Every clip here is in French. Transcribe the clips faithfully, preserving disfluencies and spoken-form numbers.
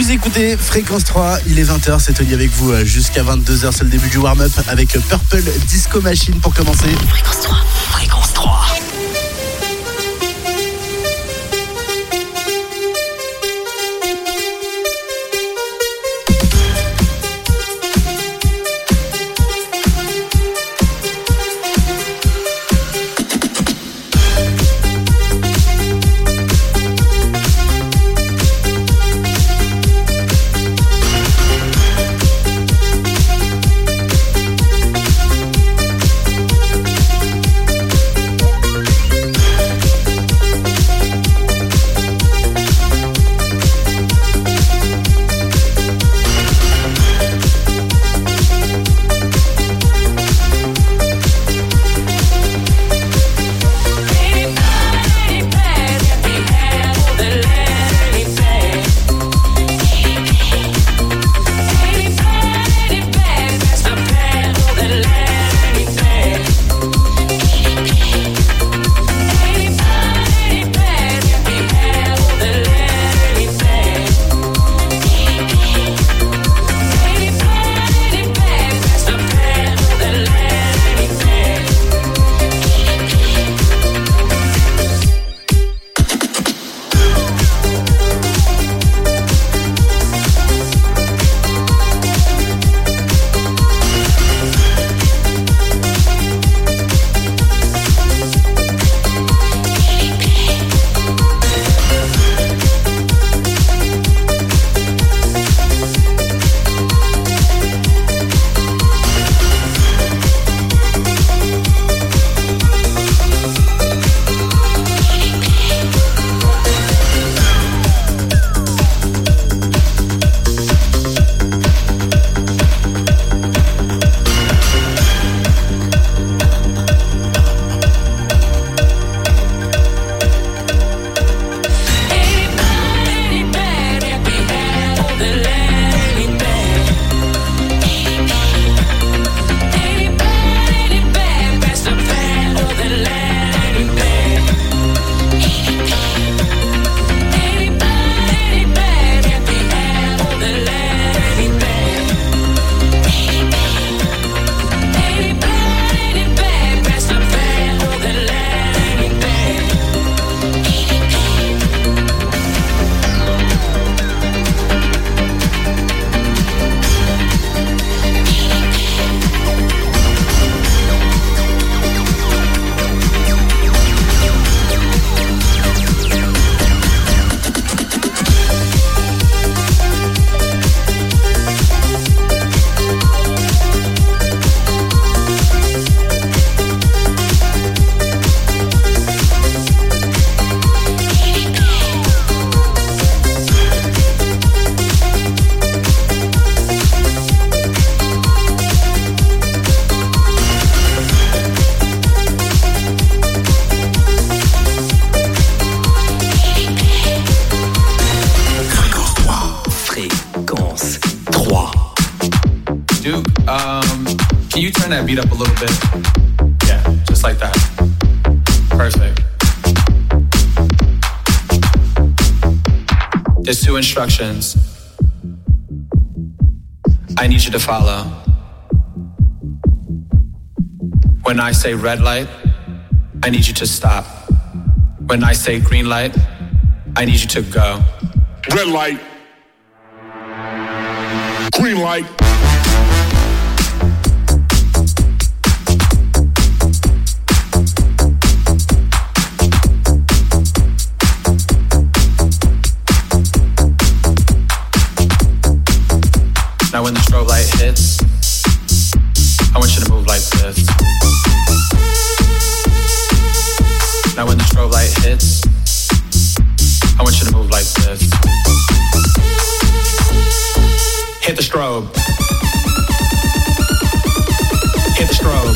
Vous écoutez Fréquence trois, il est vingt heures, c'est Tony avec vous jusqu'à vingt-deux heures, c'est le début du warm-up avec Purple Disco Machine pour commencer. Fréquence trois, Fréquence trois. That beat up a little bit. Yeah, just like that. Perfect. There's two instructions I need you to follow. When I say red light, I need you to stop. When I say green light, I need you to go. Red light. Green light. Now when the strobe light hits, I want you to move like this. Now when the strobe light hits, I want you to move like this. Hit the strobe. Hit the strobe.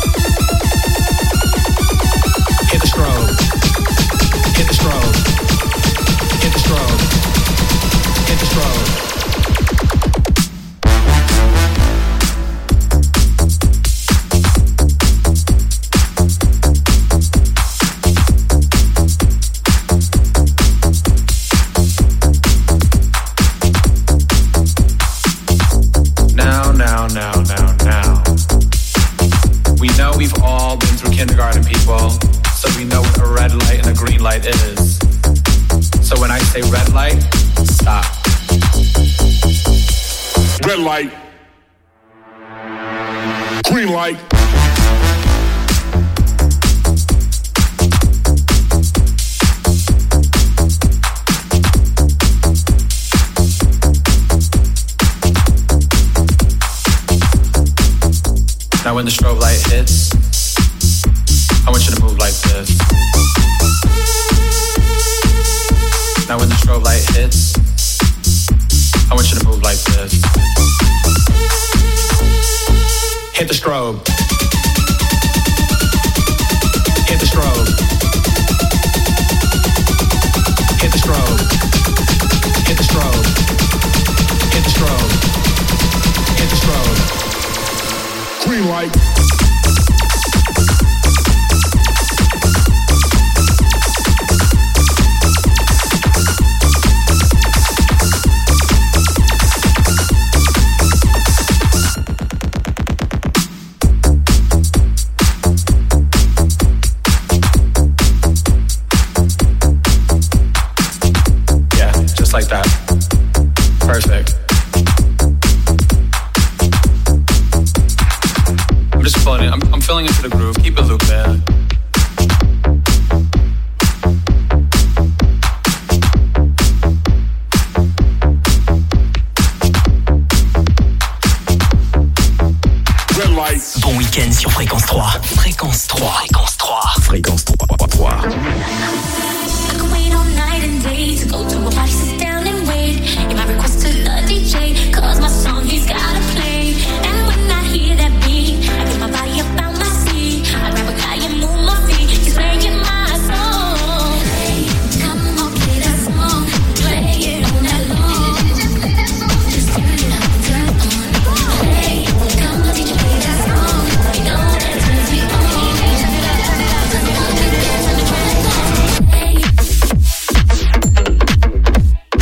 Hit the strobe. Hit the strobe. Hit the strobe. Hit the strobe. know we've all been through kindergarten, people, so we know what a red light and a green light is. So when I say red light, stop. Red light. Green light. Now when the strobe light hits, I want you to move like this. Now when the strobe light hits, I want you to move like this. Hit the strobe. Hit the strobe. Hit the strobe. Hit the strobe. Hit the strobe. Hit the strobe. Green light. Yeah, just like that. Perfect. I'm just pulling it. I'm, I'm filling into the groove. Keep it looped, man. Red light. Bon week-end sur Fréquence trois. Fréquence trois. Fréquence trois. Fréquence trois. I could wait all night and day to go to a party, sit down and wait. You might request to the D J, cause my song he's gotta play. And when I hear that beat, I get my body up out my seat. I grab a guy and move my feet. He's playing my song. Hey, come on, play that song. Play it all night long. Just turn it up, turn on. Hey, come on, D J, play that song. You know that turns me on. Turn it up, turn it up, turn it up, turn it up, turn it up. Hey.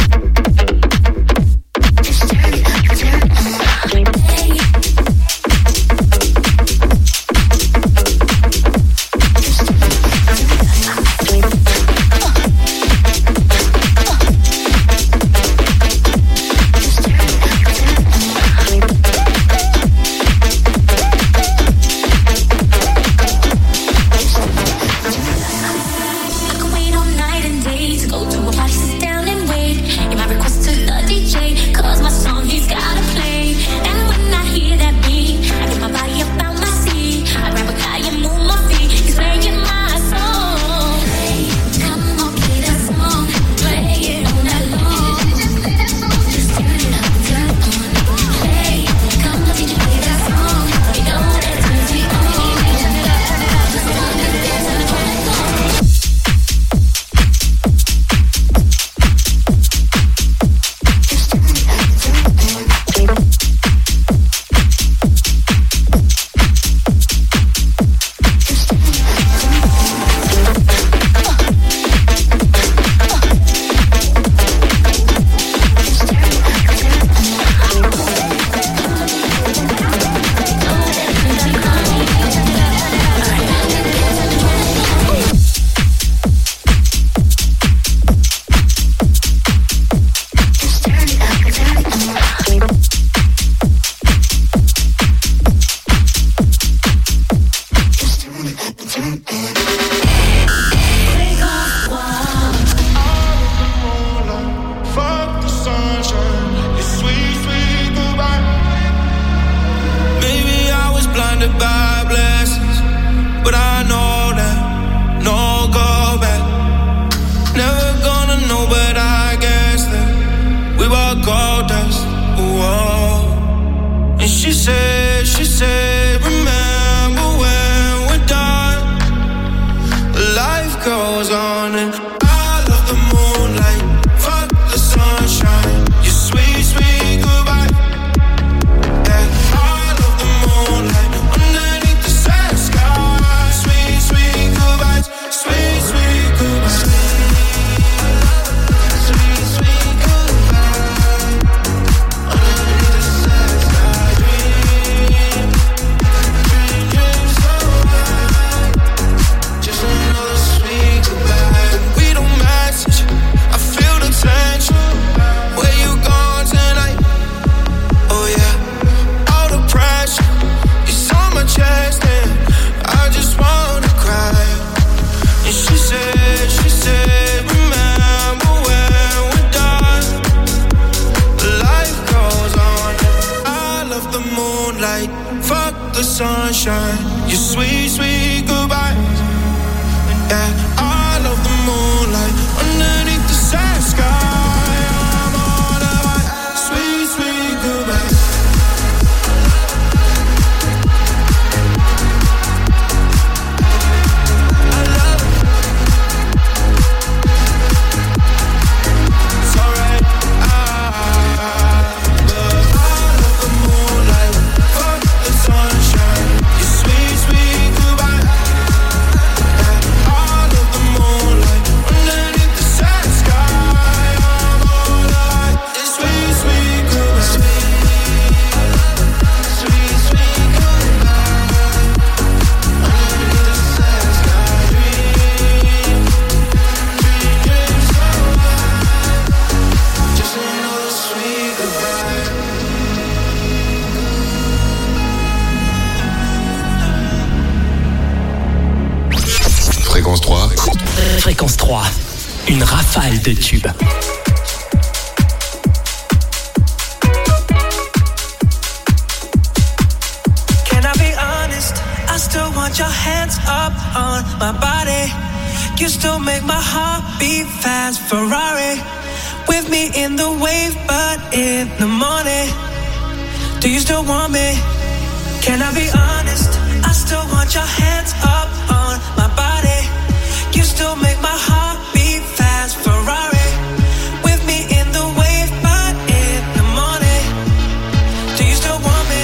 Fréquence trois. Fréquence trois. Une rafale de tubes. Can I be honest? I still want your hands up on my body. You still make my heart beat fast. Ferrari with me in the wave, but in the morning. Do you still want me? Can I be honest? I still want your hands up on my body. You still make my heart beat fast. Ferrari with me in the wave, but in the morning. Do you still want me?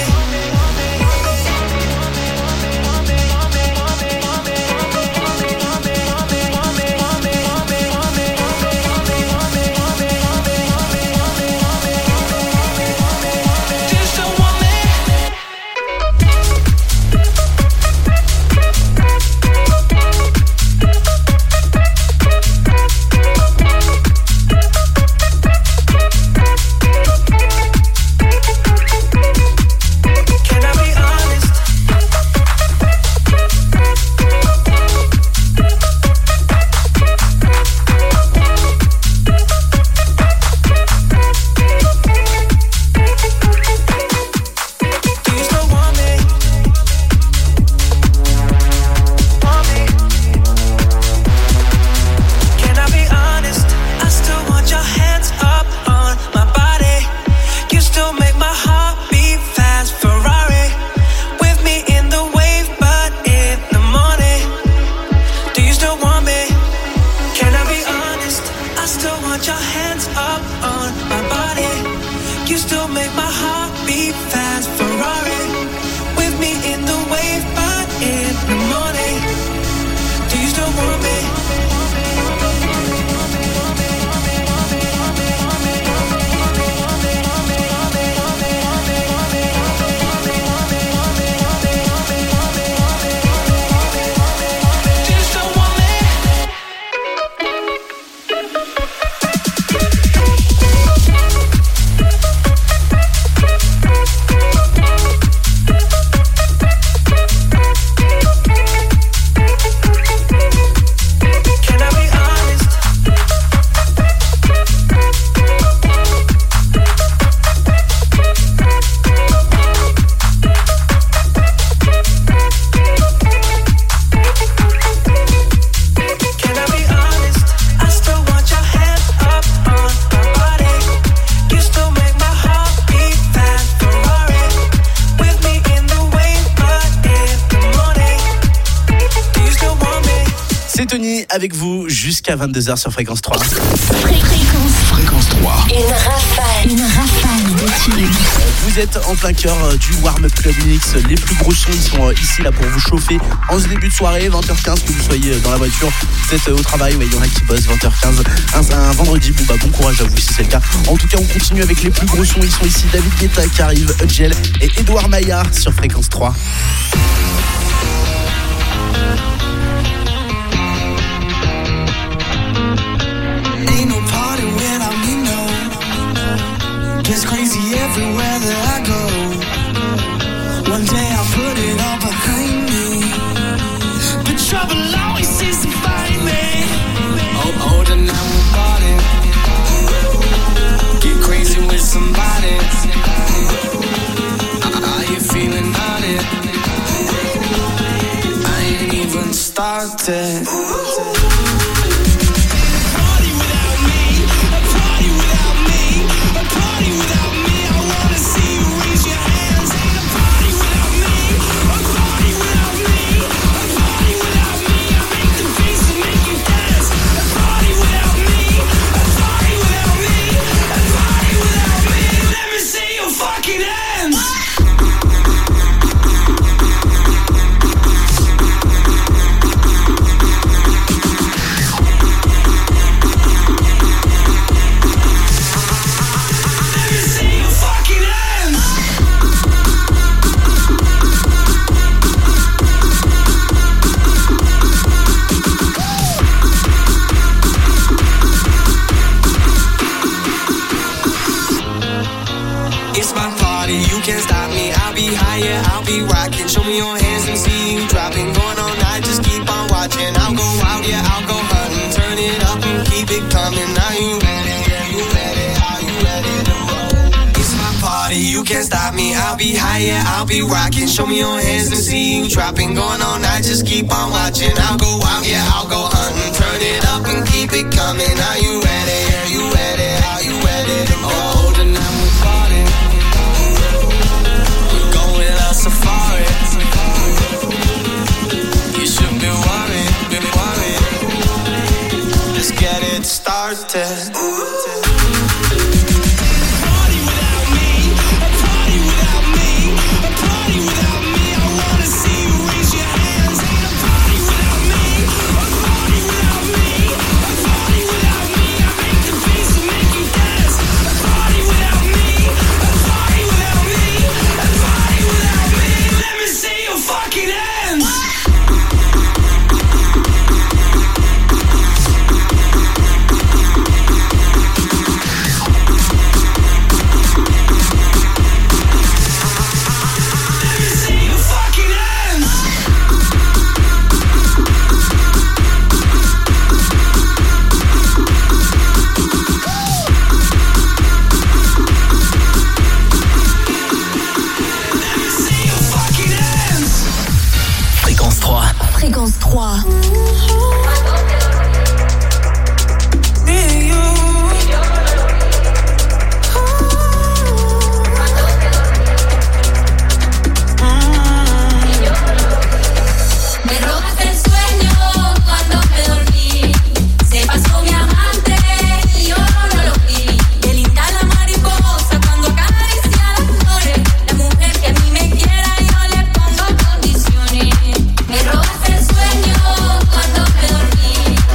Avec vous jusqu'à vingt-deux heures sur Fréquence trois. Fréquence, Fréquence trois. Une rafale, une rafale de tubes. Vous êtes en plein cœur du Warm Up Club Mix. Les plus gros sons, ils sont ici là pour vous chauffer en ce début de soirée, vingt heures quinze, que vous soyez dans la voiture, vous êtes au travail, ouais, il y en a qui bossent, vingt heures quinze, un, un vendredi. Bon, bah, bon courage à vous si c'est le cas. En tout cas, on continue avec les plus gros sons. Ils sont ici, David Guetta qui arrive, Udgel et Edouard Maillard sur Fréquence trois. It's crazy everywhere that I go. One day I'll put it all behind me, but trouble always seems to find me. Oh, older now about it. Get crazy with somebody. Are you feeling naughty? I ain't even started. Show me your hands and see you dropping. Going all night, just keep on watching. I'll go out can't stop me. I'll be higher, I'll be rocking. Show me your hands and see you dropping. Going all night, just keep on watching. I'll go out, yeah, I'll go hunting. Turn it up and keep it coming. Are you ready? Are you ready? Are you ready to go? Oh, tonight we're partying. We're going on safari. You should be worried, be worried. Let's get it started. Fréquence trois. Me robaste el sueño cuando me dormí.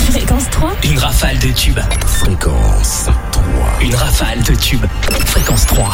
Fréquence trois. Une rafale de tubes. Fréquence trois. Une rafale de tubes. Fréquence trois.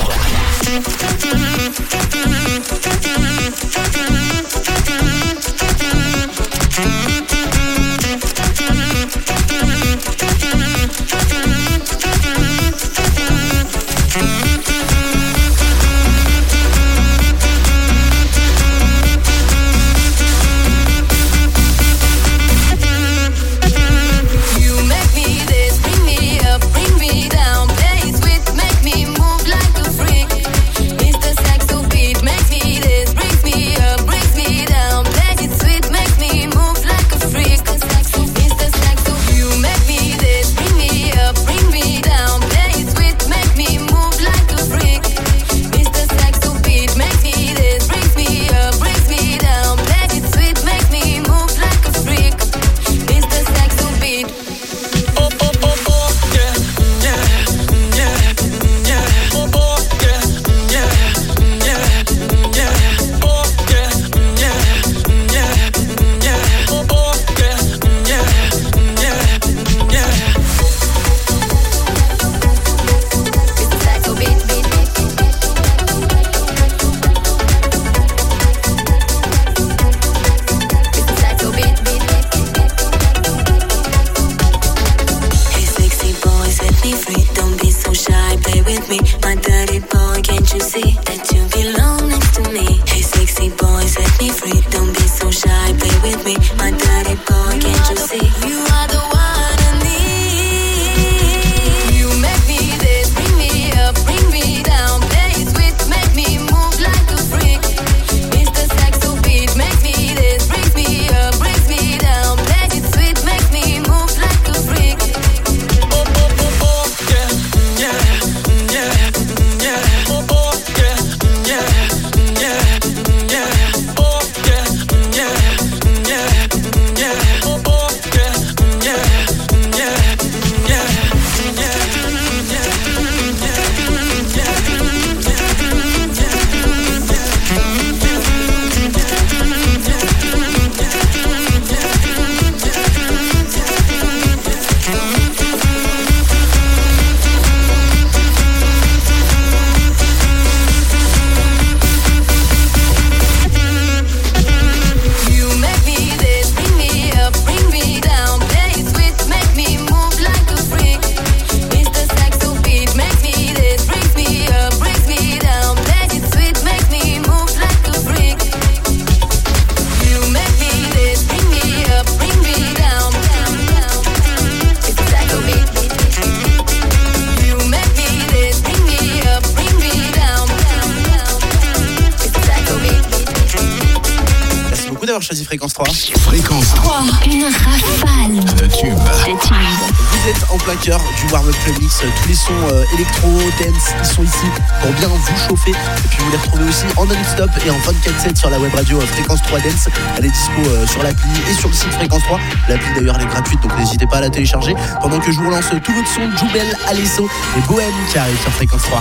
Choisi Fréquence trois. Fréquence trois. Une rafale de tubes. de tubes. Vous êtes en plein cœur du warm-up club mix. Tous les sons euh, électro, dance, ils sont ici pour bien vous chauffer. Et puis vous les retrouvez aussi en non-stop et en vingt-quatre sept sur la web radio euh, Fréquence trois Dance. Elle est dispo euh, sur l'appli et sur le site Fréquence trois. L'appli d'ailleurs elle est gratuite, donc n'hésitez pas à la télécharger. Pendant que je vous relance tout votre son, Joubel, Alesso et Bohème qui arrivent sur Fréquence trois.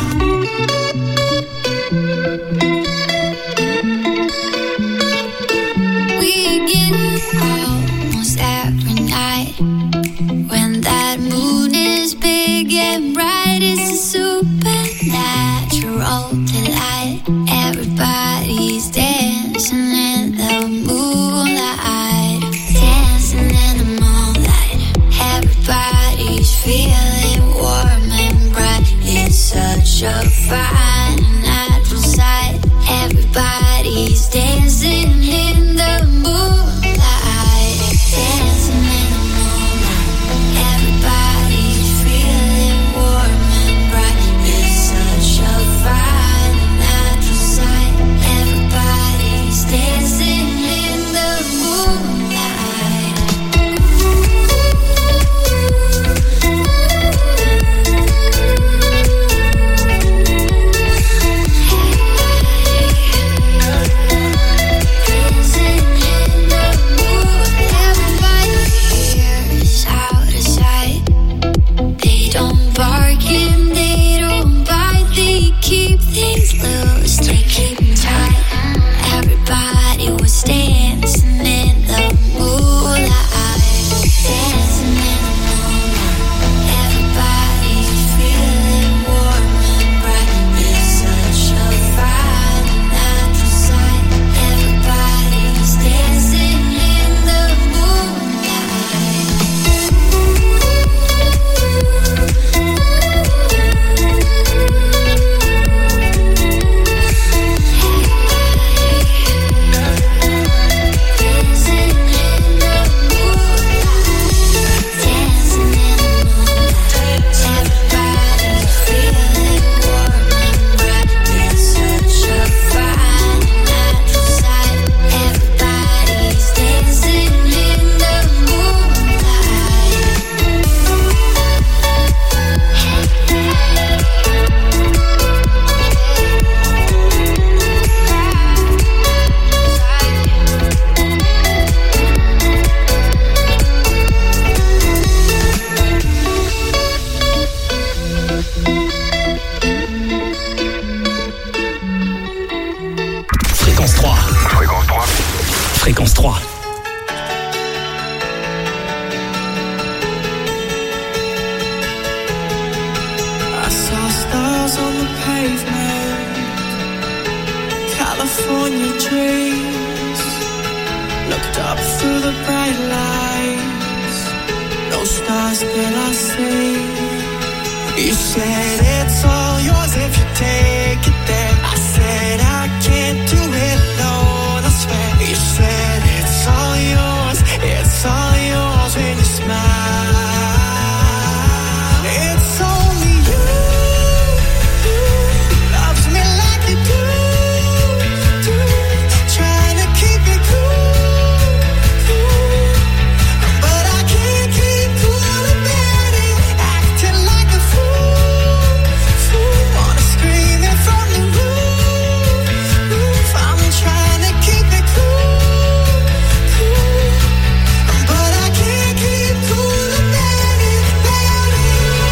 Almost every night when that moon is big and bright, it's a supernatural delight. Everybody's dancing in the moonlight, dancing in the moonlight. Everybody's feeling warm and bright. It's such a fine pavement, California dreams. Looked up through the bright lights, no stars could I see. You said it's all yours if you take it there. I said I can't do it alone, I swear. You said it's all yours, it's all yours when you smile. It's only you who loves me like you do, do. Trying to keep it cool, cool. But I can't keep cool about it. Acting like a fool, fool. Wanna scream it from the roof, roof. I'm trying to keep it cool, cool. But I can't keep cool about it, about it.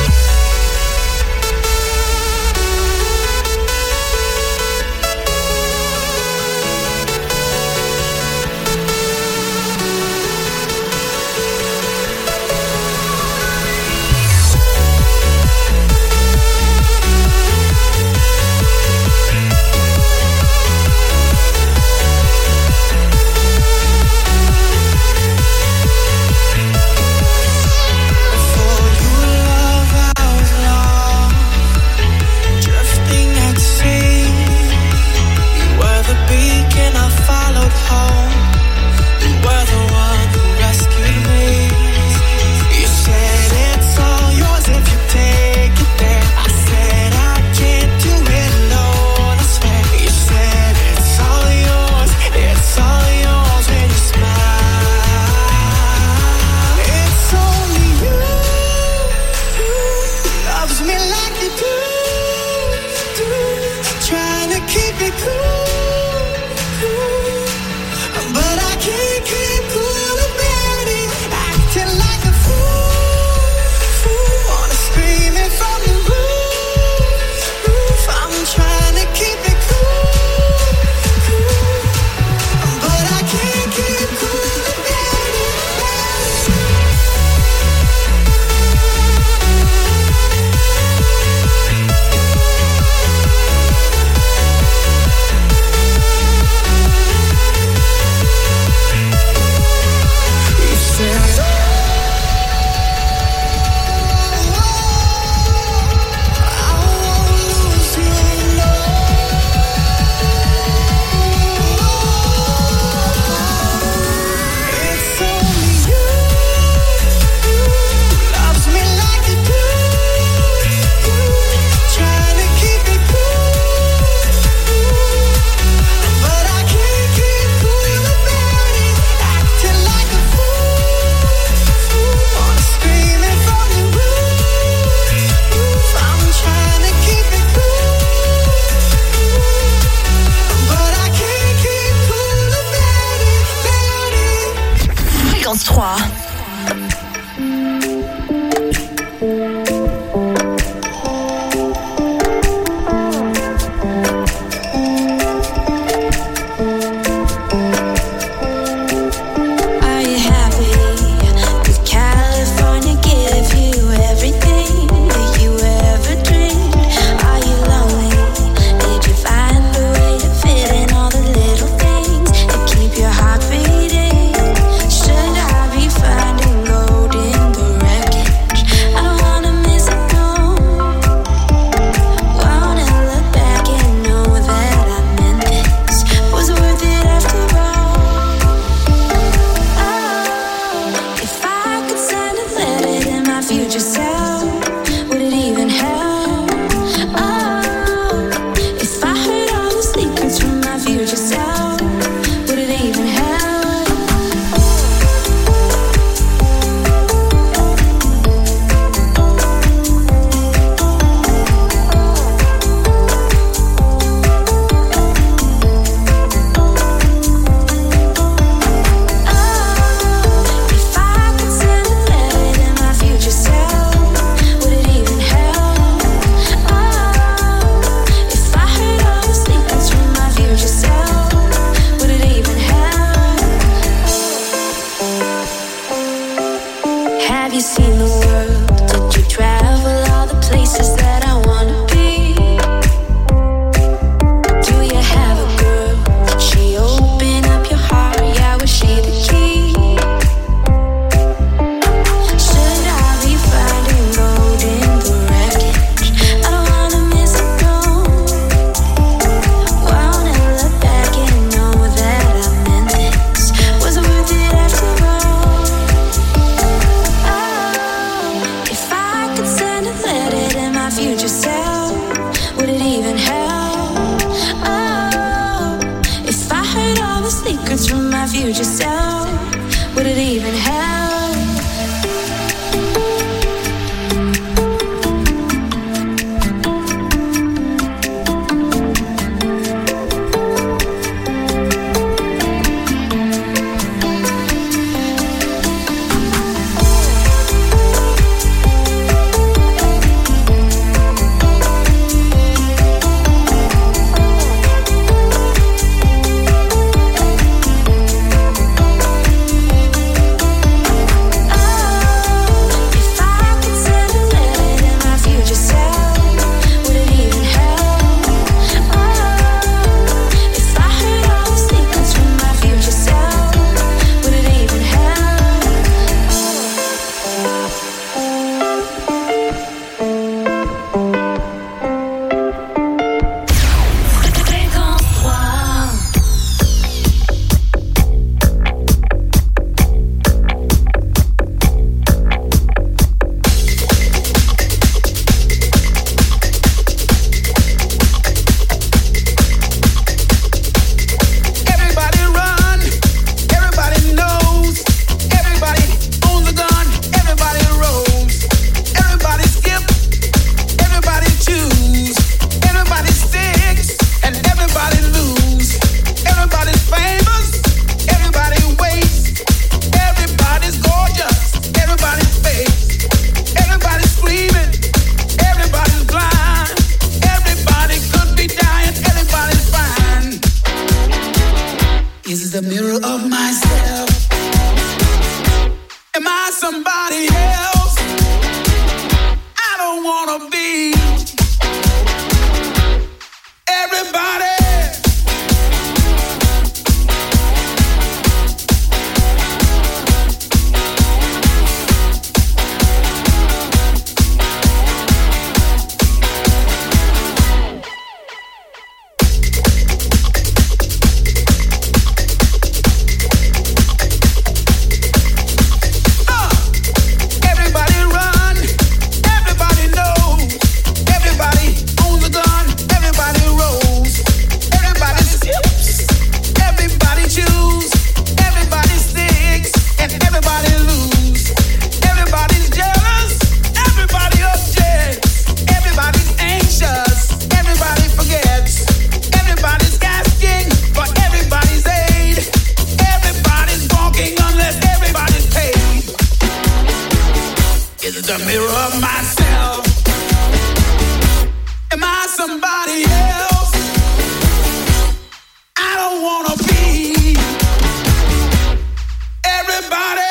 For your love I was lost, drifting at sea. You were the beacon I followed home. You were the one who rescued me. You said it's all yours if you take it there. I said I can't do it alone, I swear. You said it's all yours, it's all yours when you smile. It's only you who loves me like you do, do. Trying to keep it cool, cool. But I can't keep cool about it. Acting like a fool, fool. Wanna scream it from the roof, roof. I'm trying to keep it cool, cool. But I can't keep cool about it, about it. You said, oh, I won't lose you, no. It's only you who loves me like you do, do. Trying to keep it cool, cool. But I can't keep cool about it. Acting like a fool, fool. Wanna scream it from the roof, roof. I'm trying to keep it cool, but I can't keep cool about it, about it. Fréquence trois. Are you happy? Did California give you everything that you ever dreamed? Are you lonely? Did you find a way to fit in all the little things that keep your heart beating? Should I be finding gold in the wreckage? I don't wanna miss it, no. Wanna look back and know that I meant this. Was it worth it after all? If I could send a letter to my future self, would it even help? Oh, if I heard all the secrets from my future self, would it even help? If I could send a letter to my future self, would it even help? Oh, if I heard all the secrets from my future self, would it even help? Have you seen the world? Did you travel all the places that I wanna be? somebody else. I don't wanna be everybody. The mirror of myself. Am I somebody else? I don't wanna be everybody.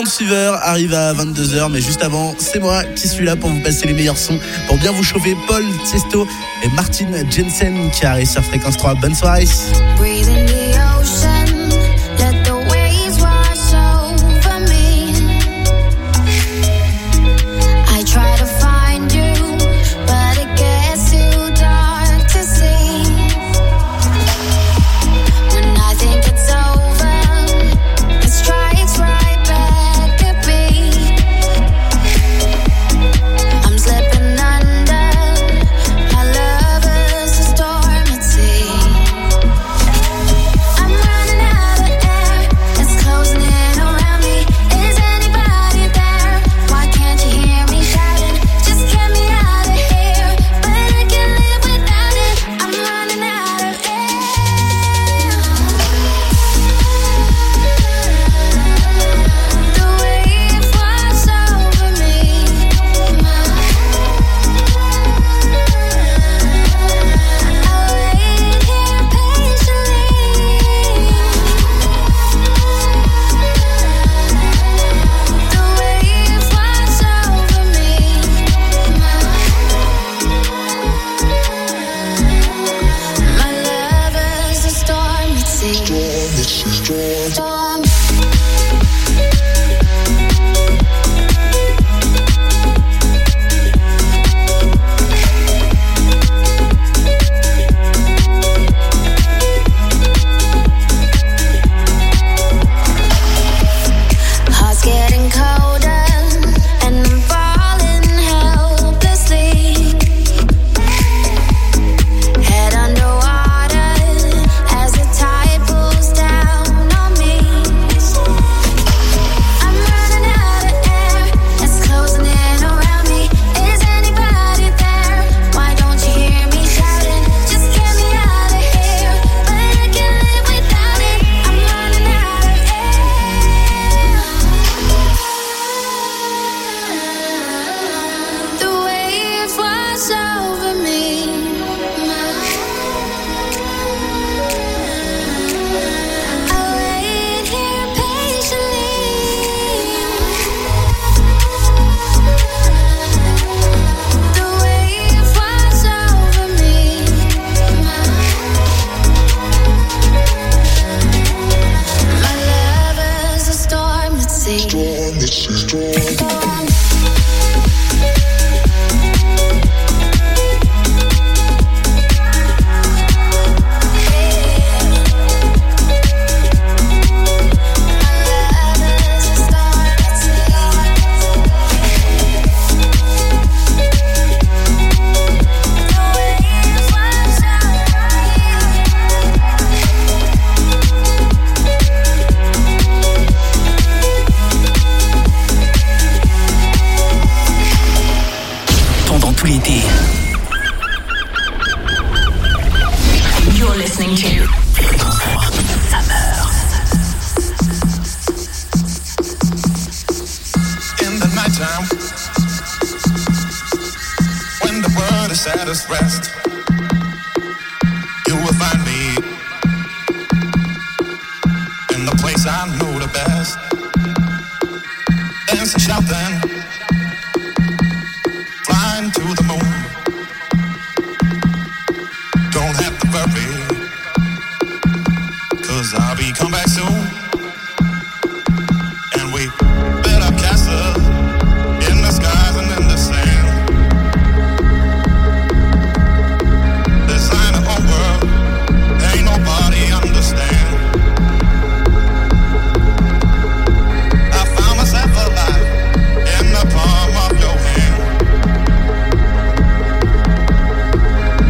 Silent Fever arrive à vingt-deux heures, mais juste avant, c'est moi qui suis là pour vous passer les meilleurs sons, pour bien vous chauffer. Paul Tiesto et Martin Jensen qui arrivent sur Fréquence trois. Bonne soirée.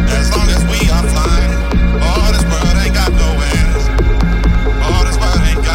All this world ain't got no end. All this world ain't got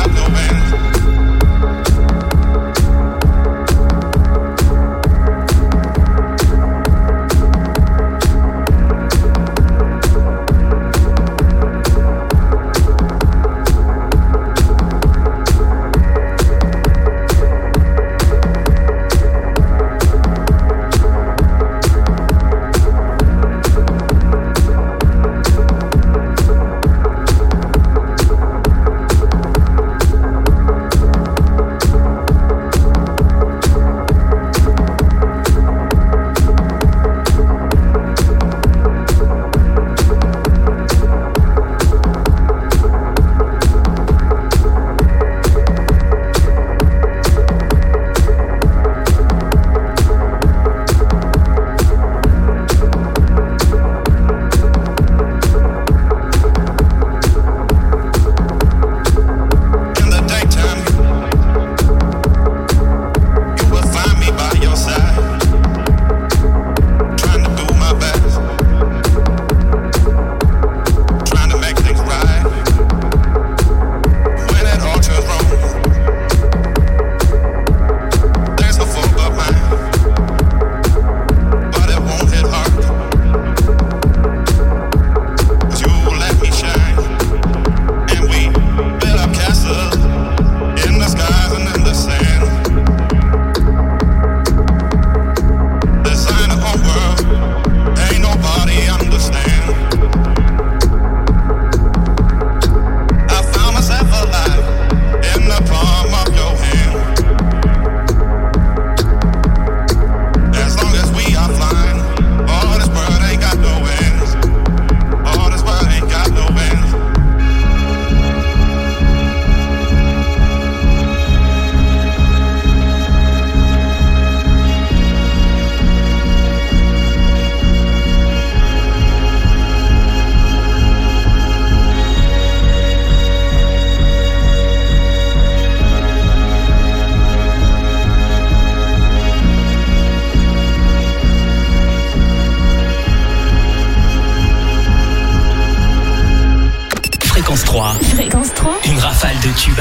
Fréquence trois. Une rafale de tubes.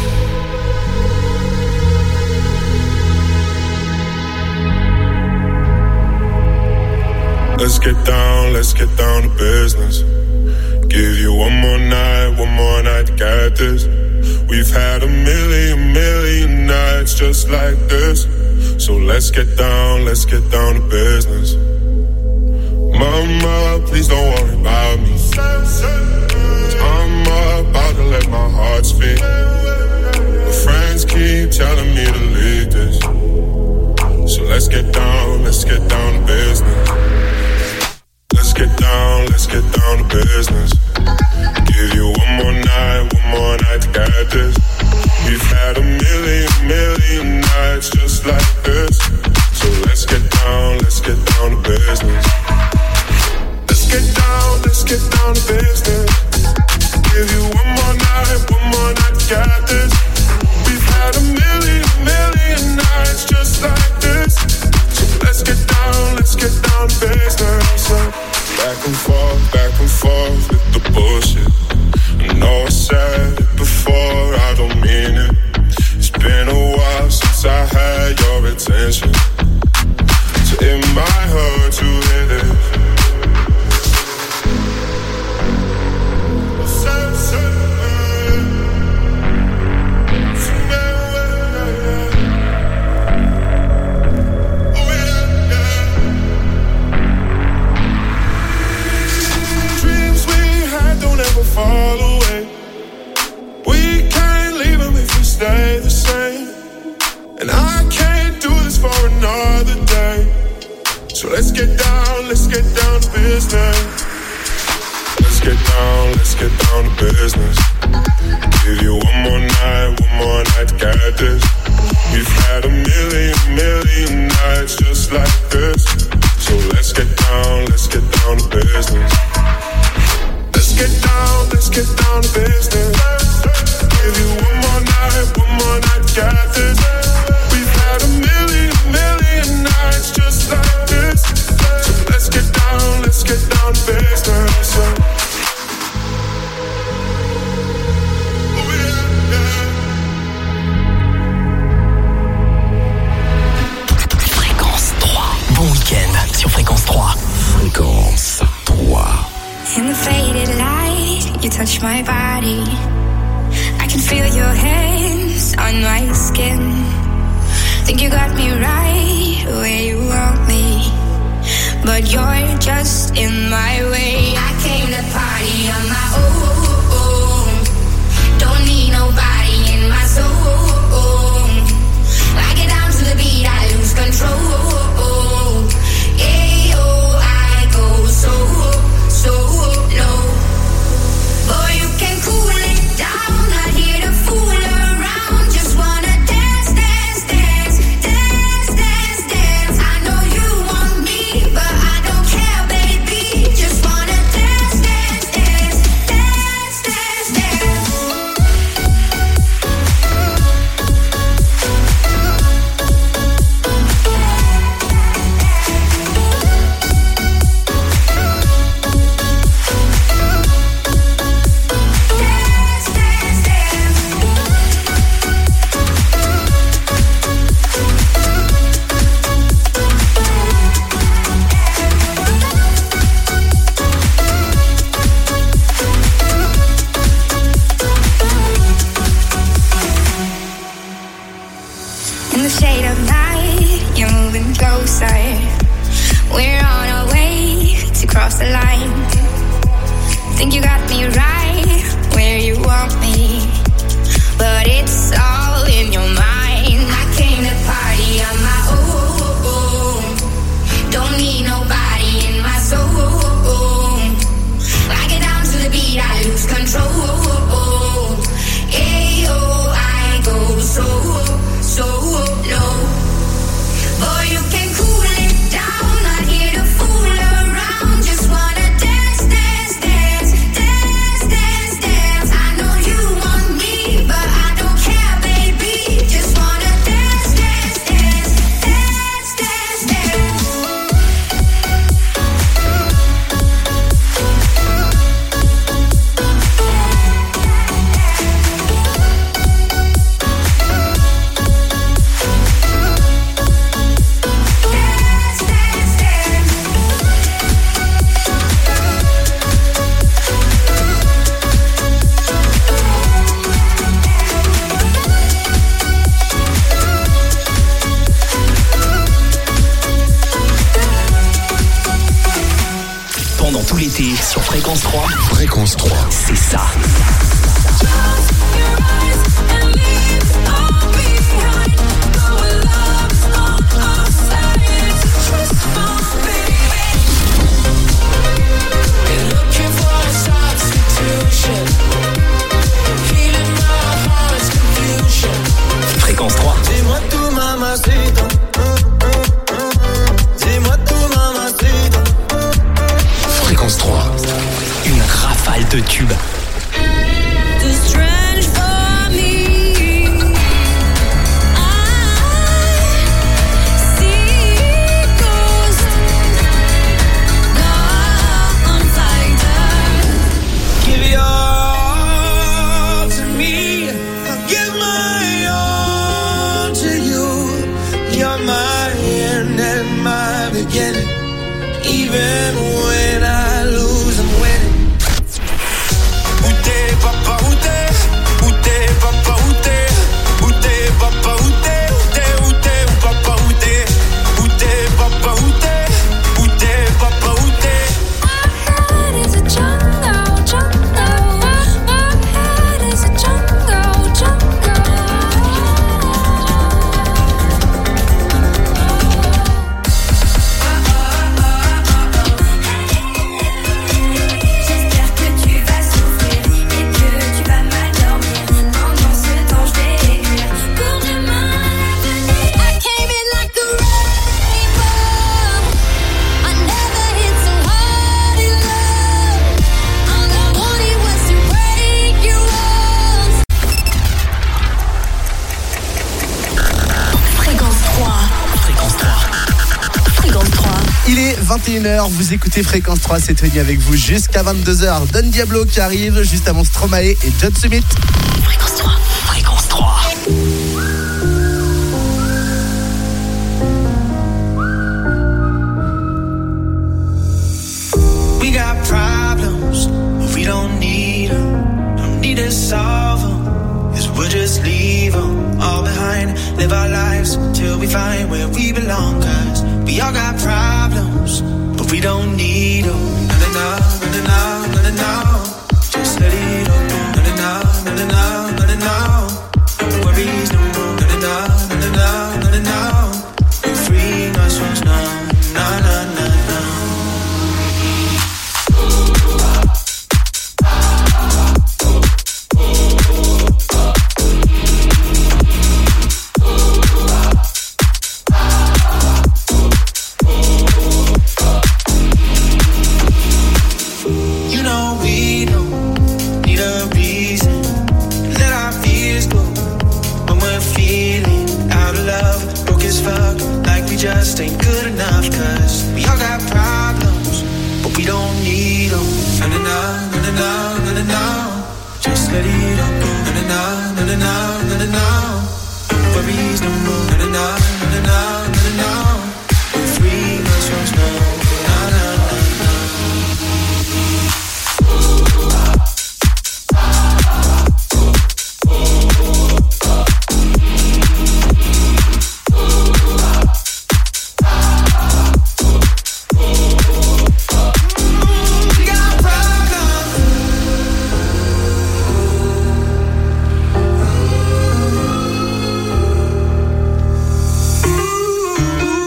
Let's get down, let's get down to business. Give you one more night, one more night to get this. We've had a million, million nights just like this. So let's get down, let's get down to business. Mama, please don't worry about me. I'm about to let my heart speak. My friends keep telling me to leave this. So let's get down, let's get down to business. Let's get down, let's get down to business. Give you one more night, one more night to get this. We've had a million, million nights just like this. So let's get down, let's get down to business. Let's get down, let's get down to business. Give you one more night, one more night to get this. We've had a million, million nights just like this. So let's get down, let's get down to business. Back and forth, back and forth with the bullshit. I know I said it before, I don't mean it. It's been a while since I had your attention. So it might hurt to hear this. Fall away. We can't leave them if we stay the same. And I can't do this for another day. So let's get down, let's get down to business. Let's get down, let's get down to business. Give you one more night, one more night to get this. We've had a million, million nights just like this. So let's get down, let's get down to business. Let's get down, let's get down to business. Give you one more night, one more night to get this. We've had a million, million nights just like this. So let's get down, let's get down to business. Oh yeah, yeah. Fréquence trois. Bon week-end sur Fréquence trois. Fréquence trois. In the faded light, you touch my body. I can feel your hands on my skin. Think you got me right where you want me, but you're just in my way. I came to party on my own. Don't need nobody in my soul. I get down to the beat, I lose control. Ayo, I go so so low. Boy, you can cool it down. Not here to fool around. Just wanna dance, dance, dance, dance, dance, dance. I know you want me, but I don't care, baby. Just wanna dance, dance, dance, dance, dance, dance. In the shade of night, you're moving closer. We're on our way to cross the line. Think you got me right where you want me, but it's all in your mind. I came to party on my own. Don't need nobody in my soul. I get down to the beat, I lose control. Ayo, I go so so low. Boy, you can cool it down. Not here to fool around. Just wanna dance, dance, dance, dance, dance, dance. I know you want sur Fréquence trois. Fréquence trois. C'est ça. Fréquence trois. Dis-moi tout, mamacita. Dis-moi tout, mamacita. Fréquence trois. Une rafale de tubes. Too strange for me. I see ghosts. Gone fighter. Give your all to me. I'll give my all to you. You're my end and my beginning. Even when I lose, I'm winning. Où t'es, papa, où t'es? Où t'es, papa, où t'es? Où t'es, papa, où t'es? Où t'es, où t'es, où papa, où t'es? Où t'es, papa, où t'es? Où t'es, papa, où t'es? My head is a jungle, jungle. My head is a jungle, jungle. J'espère que tu vas souffrir et que tu vas mal dormir. Pendant ce temps, je vais écrire pour demain l'avenir. I came in like a rainbow. I never hit so hard in love. All I wanted was to break your walls. Fréquence trois. Fréquence trois. Fréquence trois. Il est vingt et une heures, vous écoutez Fréquence trois, c'est Tony avec vous jusqu'à vingt-deux heures. Don Diablo qui arrive, juste avant Stromae et John Summit. Fréquence trois. Fréquence trois. We got problems, but we don't need them. Don't need to solve them, cause we'll just leave them all behind. Live our lives till we find where we belong. Cause we all got problems, but we don't need them. No, no, no, no, no, no, no, no. Just let it all go. No, no, no, no, no, no, no, no. No worries no more. No, no, no, no, no, no, no, no. We're free, no songs, no, no, no, no, no. You know we don't need a reason. Let our fears go when we're feeling out of love. Broke as fuck, like we just ain't good enough. Cause we all got problems, but we don't need them. No, no, no, no, no, no, no, no. Just let it all go. No, no, no, no, no, no, no, no. No worries no more. No, no, no, no, no, no, no, no. We're free, no songs, no. No, no, no, no. We got problems. Ooh.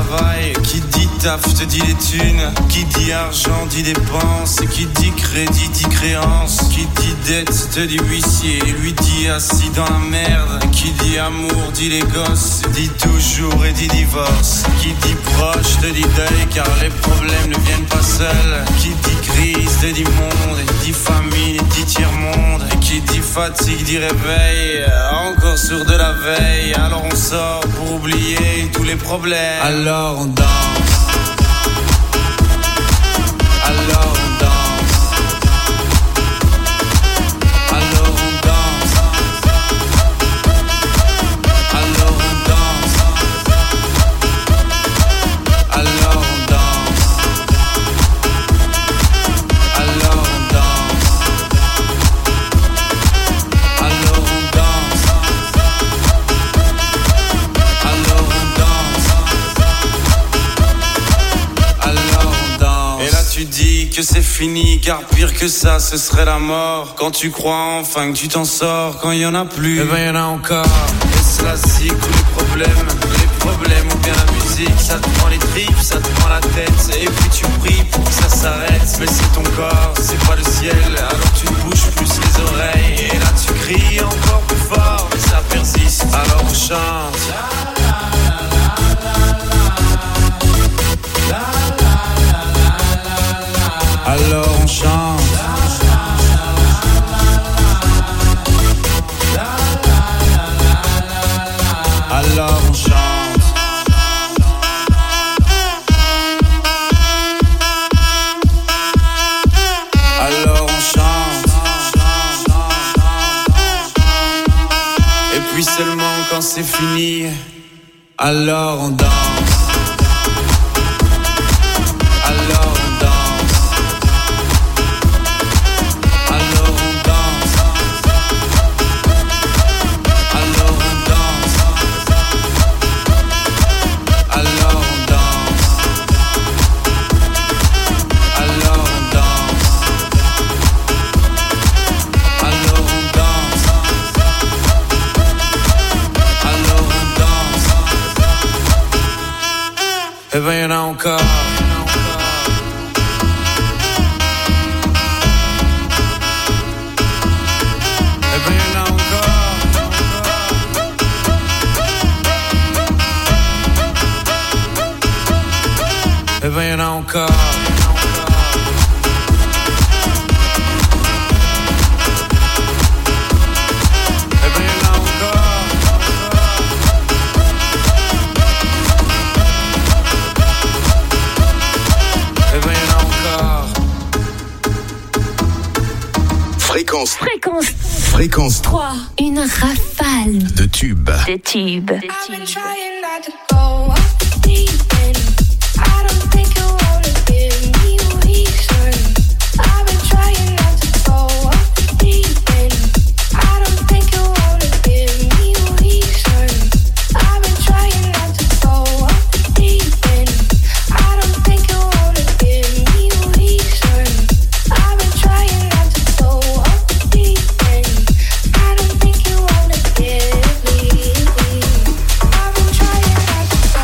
travail, qui dit taf te dit les thunes, qui dit argent dit dépenses, qui dit crédit dit créance, qui dit dette te dit huissier, lui dit assis dans la merde, qui dit amour dit les gosses, dit toujours et dit divorce, qui dit proche te dit deuil car les problèmes ne viennent pas seuls, qui dit crise te dit monde, dit famine dit tiers-monde, qui dit fatigue dit réveil, encore sur de la veille, alors on sort pour oublier tous les problèmes, alors on danse, alors on danse, alors on danse, alors on danse, alors on danse, alors on danse, alors on danse, alors on danse, alors on danse. Et là tu dis que c'est fini, car pire que ça ce serait la mort. Quand tu crois enfin que tu t'en sors, quand il y en a plus, eh ben y en a encore. Et cela c'est tous les problèmes, les problèmes ou bien la musique, ça te prend les tripes, ça te prend la tête, et puis tu pries pour que ça s'arrête. Mais c'est ton corps, c'est pas le ciel, alors tu te bouges plus les oreilles, et là tu cries encore plus fort, mais ça persiste, alors on chante. Alors on chante. Alors on chante. Alors on chante. Et puis seulement quand c'est fini, alors on danse. Alors on danse. Alors on danse. Alors on danse. Alors on danse. Alors on danse. Alors on danse. Alors on danse. Eh ben y'en a encore. Eh ben y'en a encore. Eh ben y'en a encore. Eh ben y'en a encore. Fréquence. Fréquence. Fréquence trois. Une rafale de tubes. de tubes. De I've been tubes. trying not to go off deep end. I don't think you wanna give me reason. I've been trying not to go off deep end. I don't think you wanna give me reason. I've been trying not to go off deep end. I don't think you wanna give me reason. I've been trying not to go off deep end. I don't think you wanna give me. I've been trying not to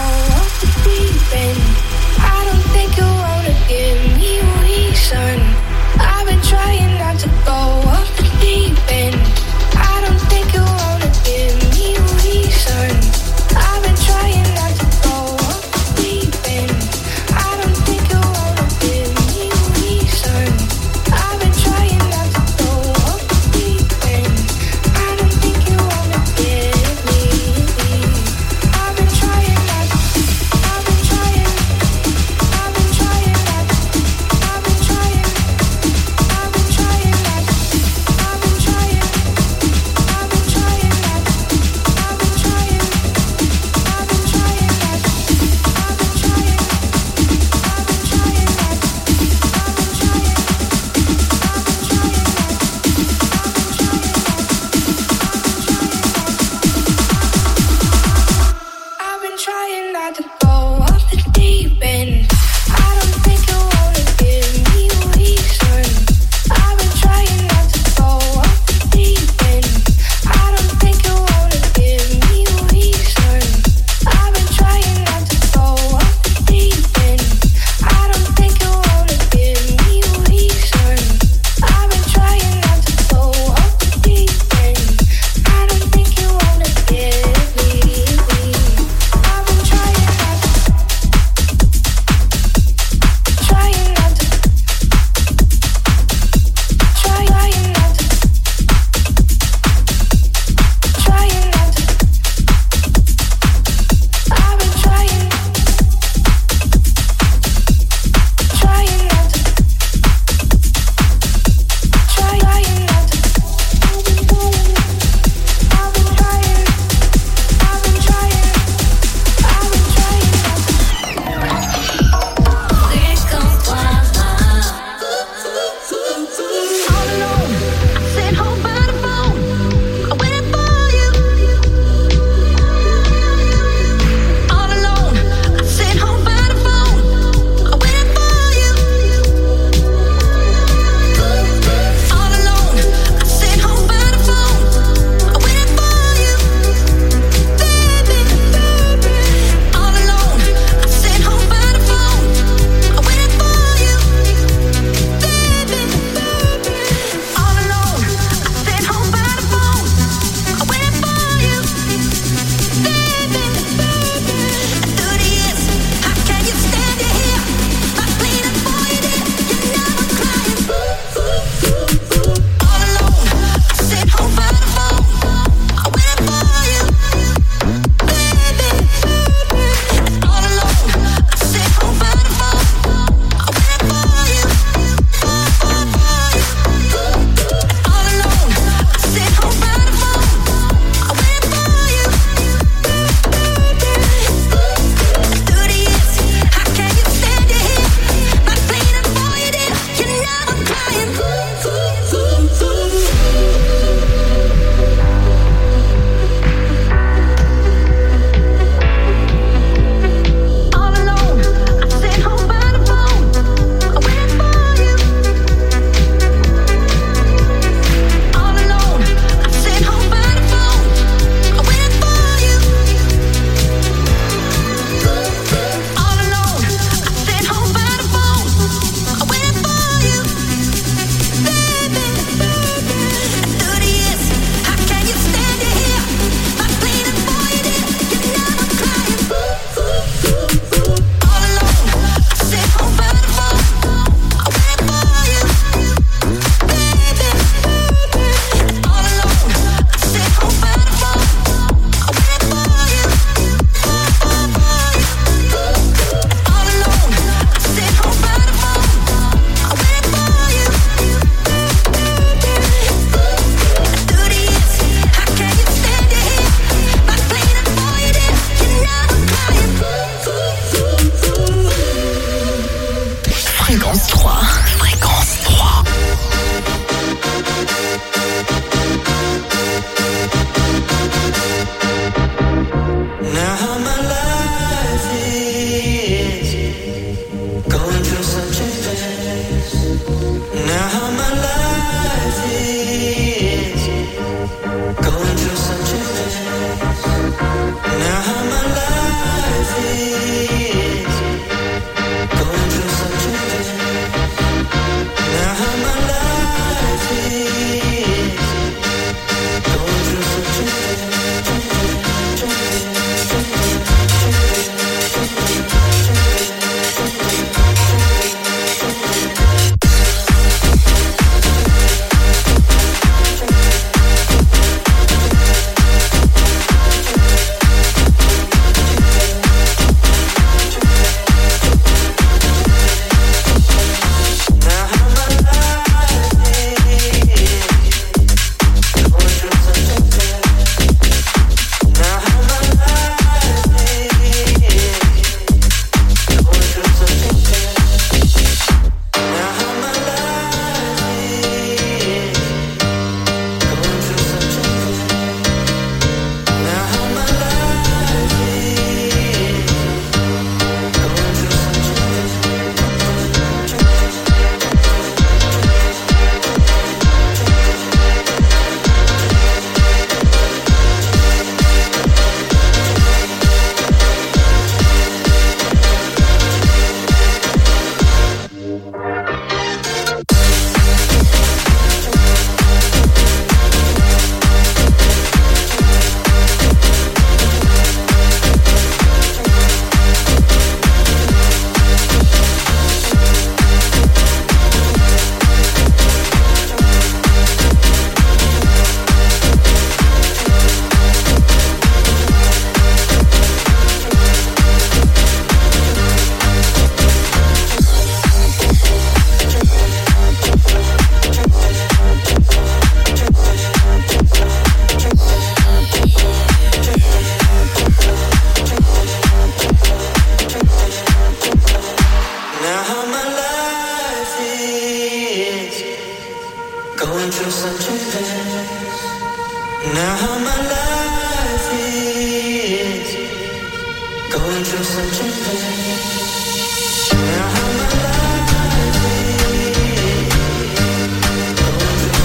Now how my life is going through such a pain. Now how my life is going through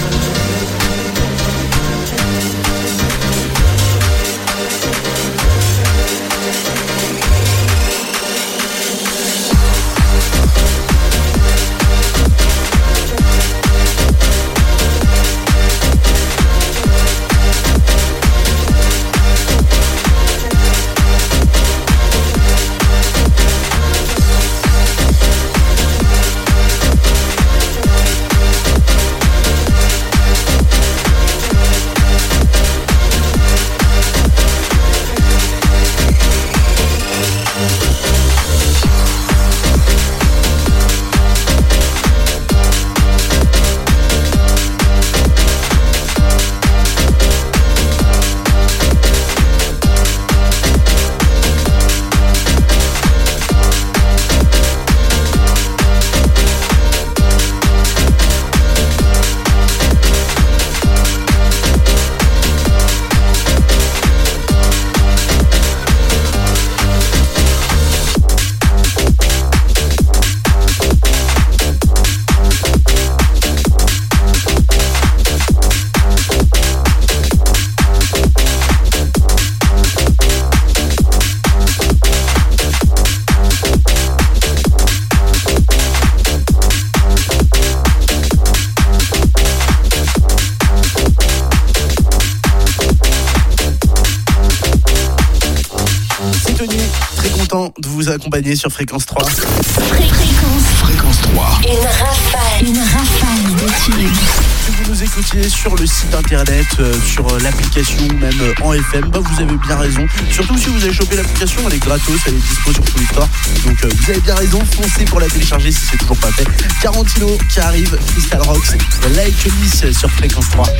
accompagné sur Fréquence trois. Fréquence. Fréquence trois. Une rafale. Une rafale de tubes. Si vous nous écoutiez sur le site internet, euh, sur euh, l'application, même euh, en F M, bah vous avez bien raison. Surtout si vous avez chopé l'application, elle est gratos, elle est dispo sur tous les stores. Donc euh, vous avez bien raison, foncez pour la télécharger si c'est toujours pas fait. Quarantino qui arrive, Crystal Rocks, Like a Miss sur Fréquence trois.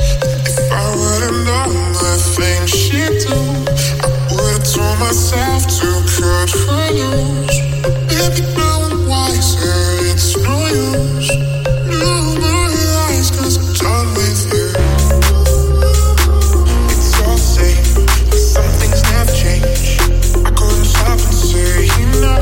Told myself to cut for loose. Baby, now I'm wiser, it's no use. No more lies, cause I'm done with you. It's all safe, but some things never change. I couldn't stop and say no.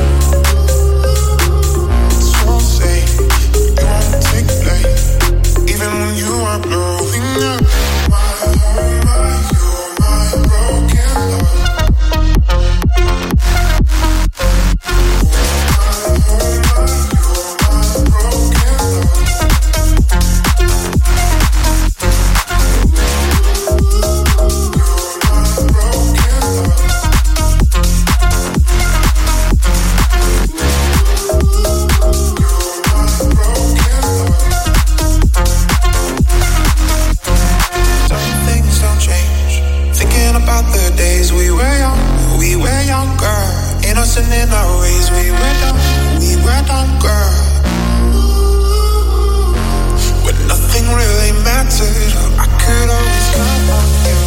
It's all safe, but you won't take the blame. Even when you are blowing up. My, oh my, you're my broken love. Innocent in our ways, we were dumb, we were dumb, girl. When nothing really mattered, I could always count on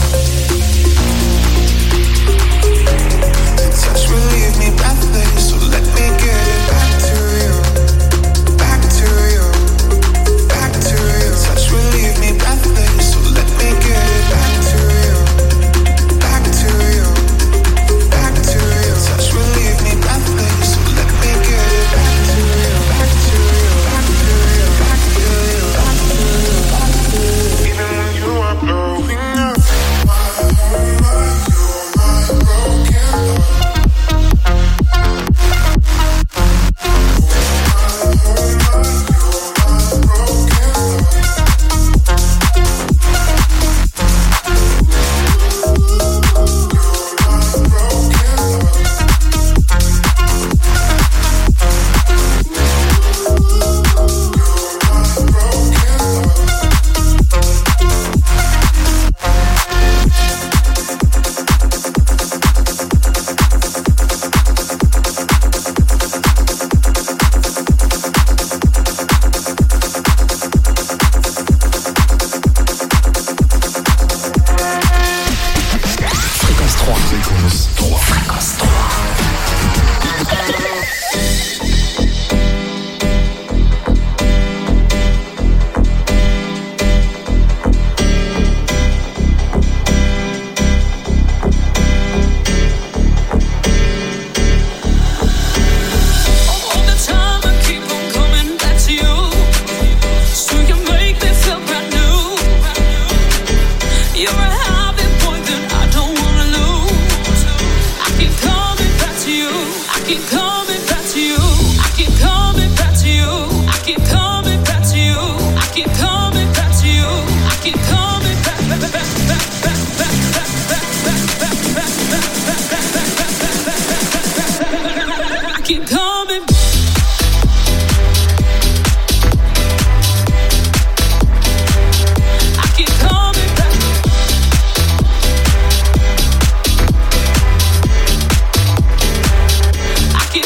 you. The touch will leave me breathless, so let me get it back to you, back to you, back to you. The touch will leave me breathless, so let me get it back to you, back to you. Touch will leave me breathless, so let me get it back to you, back to you, back to you, back to you, back to you, back to you. Even when you are blowing keep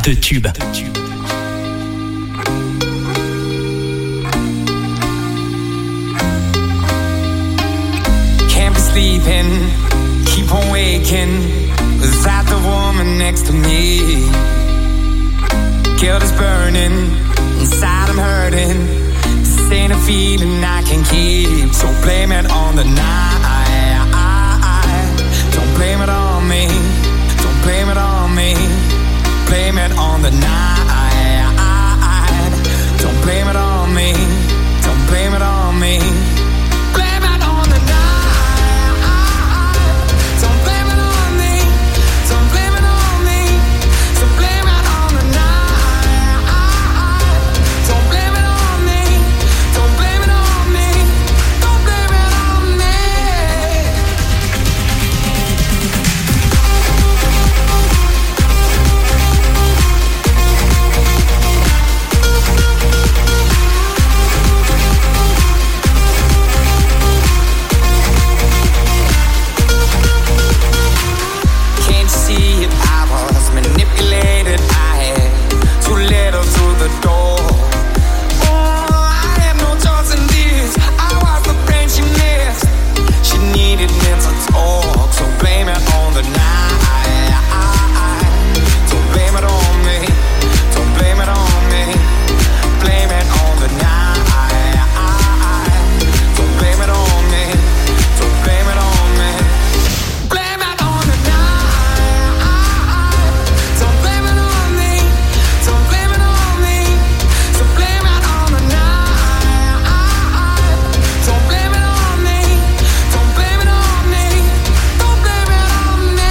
de tubes. Can't be sleeping, keep on waking without the woman next to me. Guilt is burning, inside I'm hurting. This ain't a feeling I can keep, so blame it on the night. Don't blame it on me, don't blame it on me. Blame it on the night. Don't blame it on me, don't blame it on me. Blame it on the night. Don't blame it on me, don't blame it on me. So blame it on the night. Don't blame it on me, don't blame it on me. Don't blame it on me. Can't you see it? I was manipulated. I had too little through the door. Oh, I had no choice in this. I was the friend she missed. She needed me to talk, so blame it on the night. Don't blame it on me. Don't blame it on me. Blame it on the night. Don't blame it on me. Don't blame it on me. Blame it on the night. Don't blame it on me. Don't blame it on me. So blame it on the night. Don't blame it on me. Don't blame it on me. Don't blame it on me.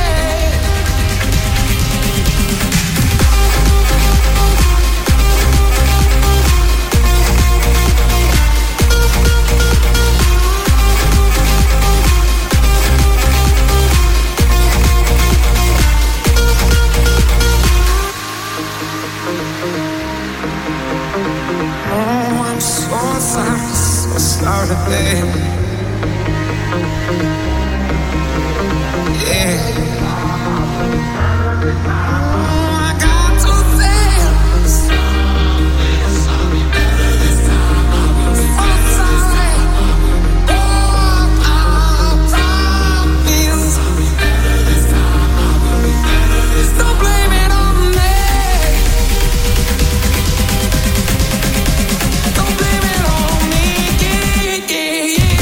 Oh, I'm so sorry, so sorry, babe. Yeah. Oh, I got to say I'm sorry. I'm sorry. Oh, I promise. Don't blame it on me. Don't blame it on me, yeah, yeah, yeah.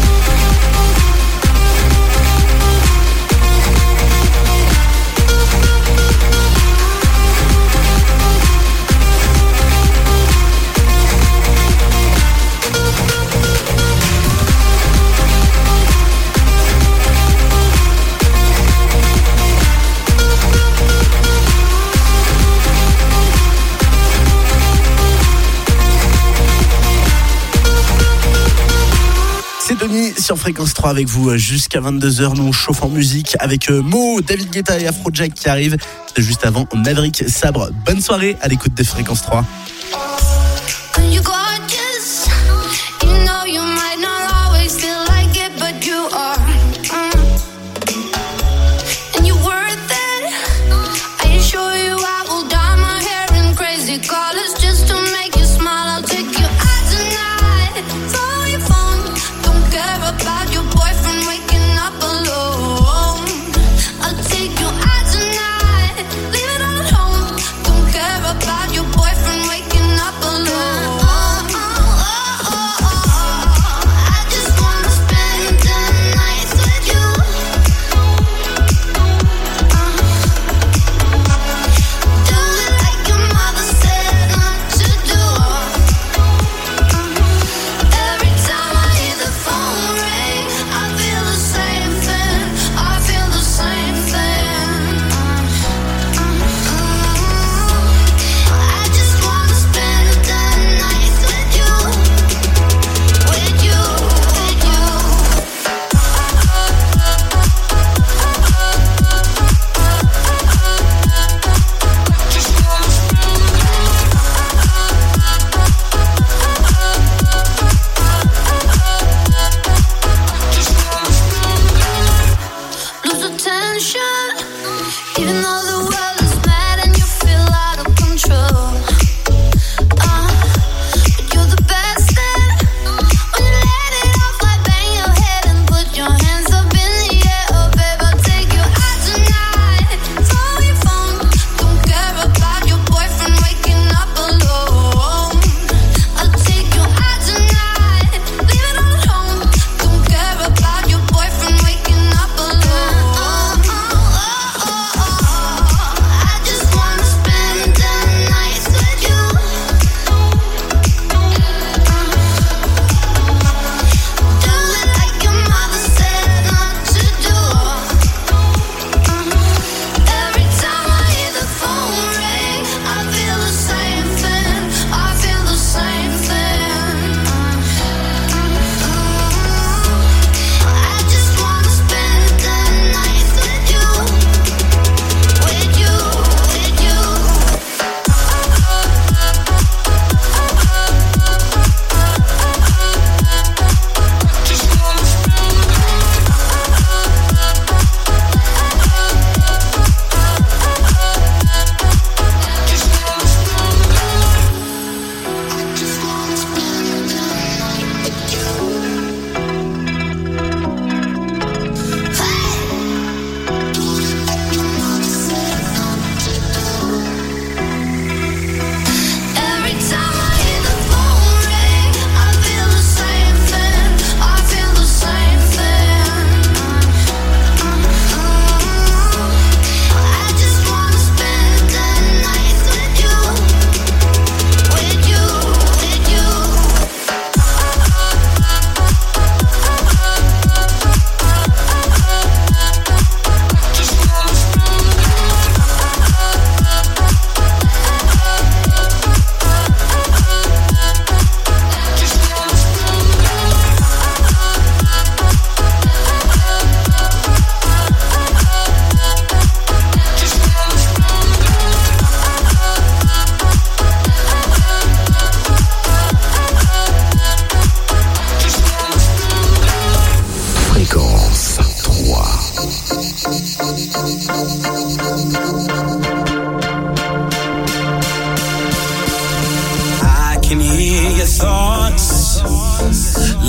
C'est Denis sur Fréquence trois avec vous jusqu'à vingt-deux heures. Nous on chauffe en musique avec Mo, David Guetta et Afrojack qui arrivent. Juste avant, Maverick Sabre. Bonne soirée à l'écoute de Fréquence trois. You gorgeous, you know you might not always feel like it, but you are. Mm. And you worth it. I assure you I will dye my hair in crazy colors just to make you smile. I'll take you out tonight. Throw your phone. Don't care about your boyfriend waking up alone. I'll take you out tonight. Leave it all at home. Don't care about your boyfriend waking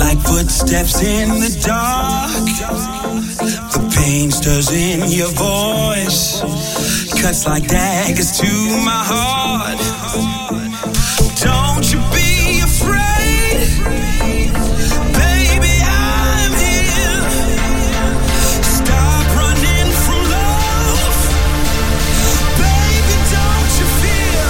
like footsteps in the dark. The pain stirs in your voice, cuts like daggers to my heart. Don't you be afraid, baby, I'm here. Stop running from love, baby, don't you fear.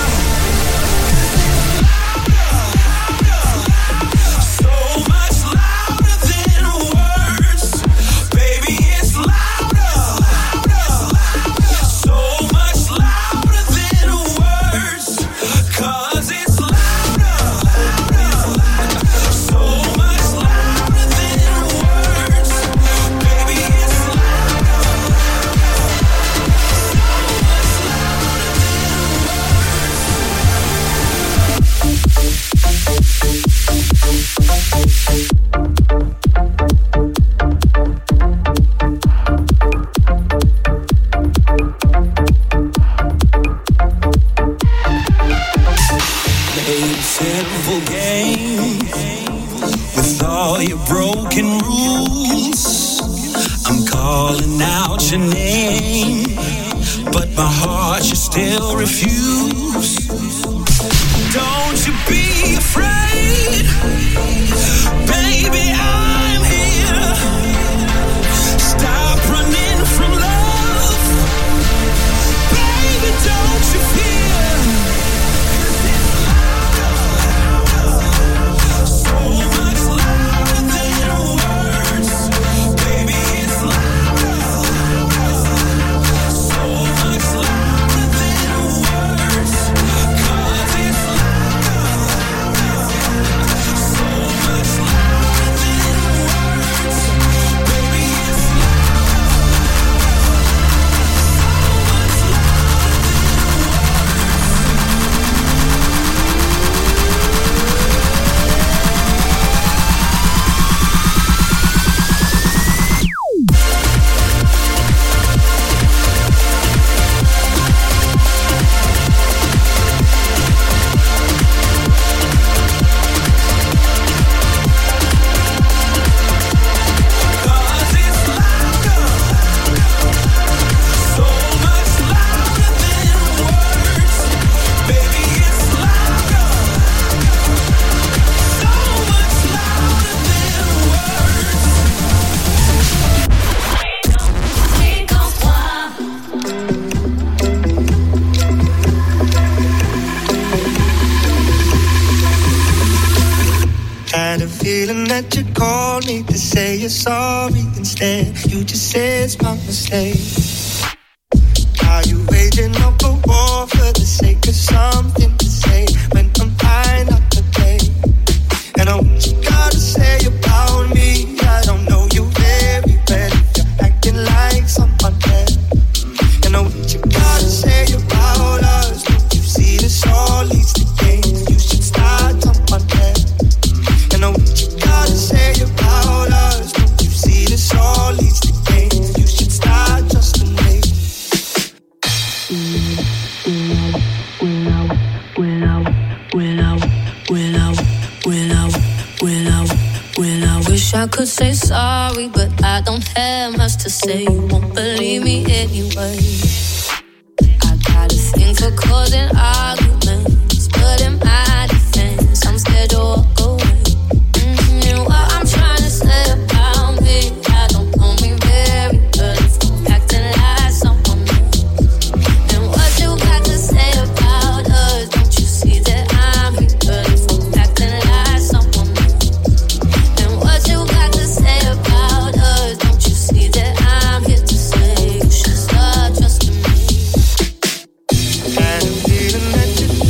So much louder than words, baby, it's louder. So much louder than words, 'cause it's louder. Simple game with all your broken rules. I'm calling out your name, but my heart you still refuse. Don't you be afraid, baby, I'm here. Stop running from love, baby, don't you fear. That you called me to say you're sorry instead. You just said it's my mistake. Are you waging up a war for the sake of something to say when I'm high not to play? And I what you gotta say about me. I don't know you very well. You're acting like someone else. And I what you gotta say about us. Don't you see this all leads to games? You should start someone else. And I what you gotta say about us. Don't you see this all leads to games? You should start trusting me. When I, when I, when I, when I, when I, when I, when I wish I could say sorry, but I don't have much to say. You won't believe me anyway. I got a thing for causing arguments, but in my defense, I'm scared to walk away. What I'm trying to say about me, I don't know me very well. If I'm acting like someone else, and what you got to say about us? Don't you see that I'm here? If I'm acting like someone else, and what you got to say about us? Don't you see that I'm here to say you should start trusting me? And I'm feeling that you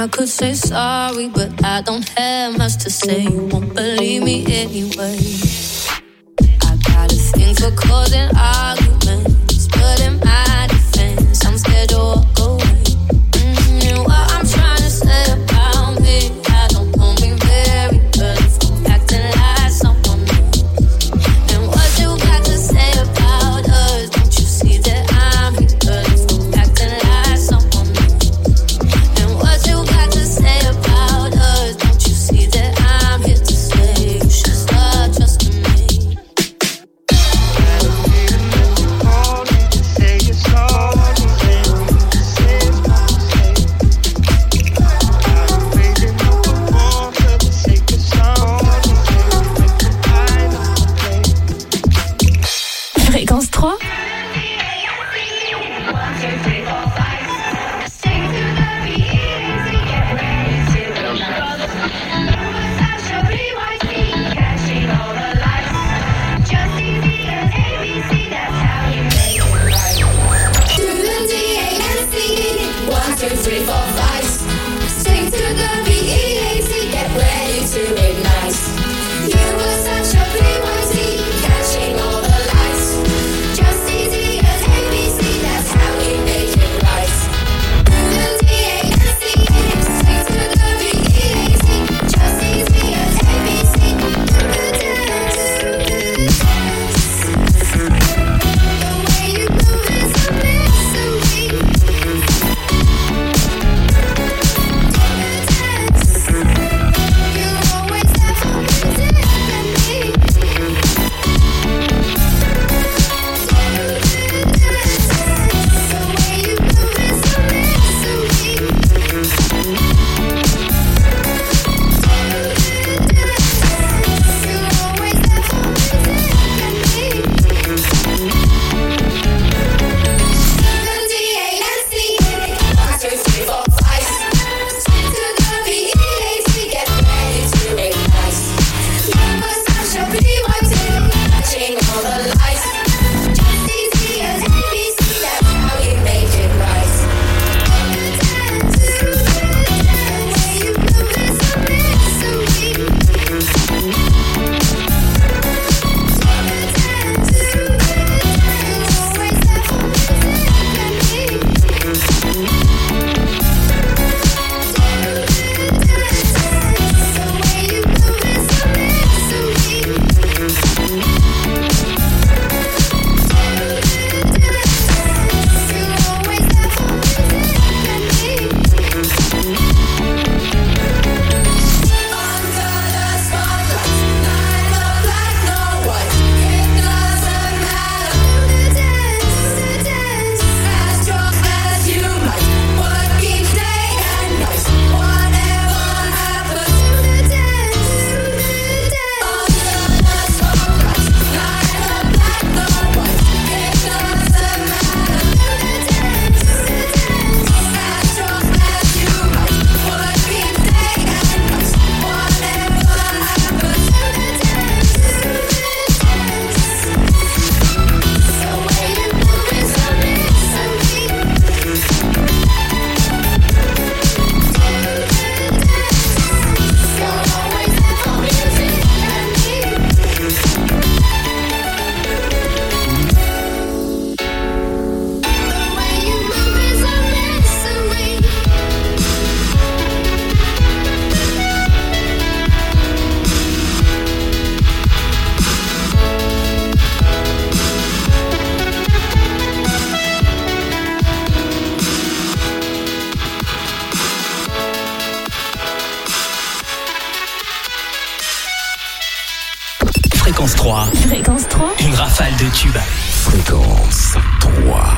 I could say sorry, but I don't have much to say. You won't believe me anyway. I got a thing for causing arguments, but in my defense, I'm scared to walk away. Mm-hmm. What I'm trying to say about me, I don't know me very good. If I'm acting like someone else, and what you got to say about us? Don't you see that I'm here? Good if I'm acting like someone else, and what you got to say about us? Don't you see that I'm here to stay? You should start trusting me. Fréquence trois. Fréquence trois. Fréquence trois. Une rafale de tubes. Fréquence trois.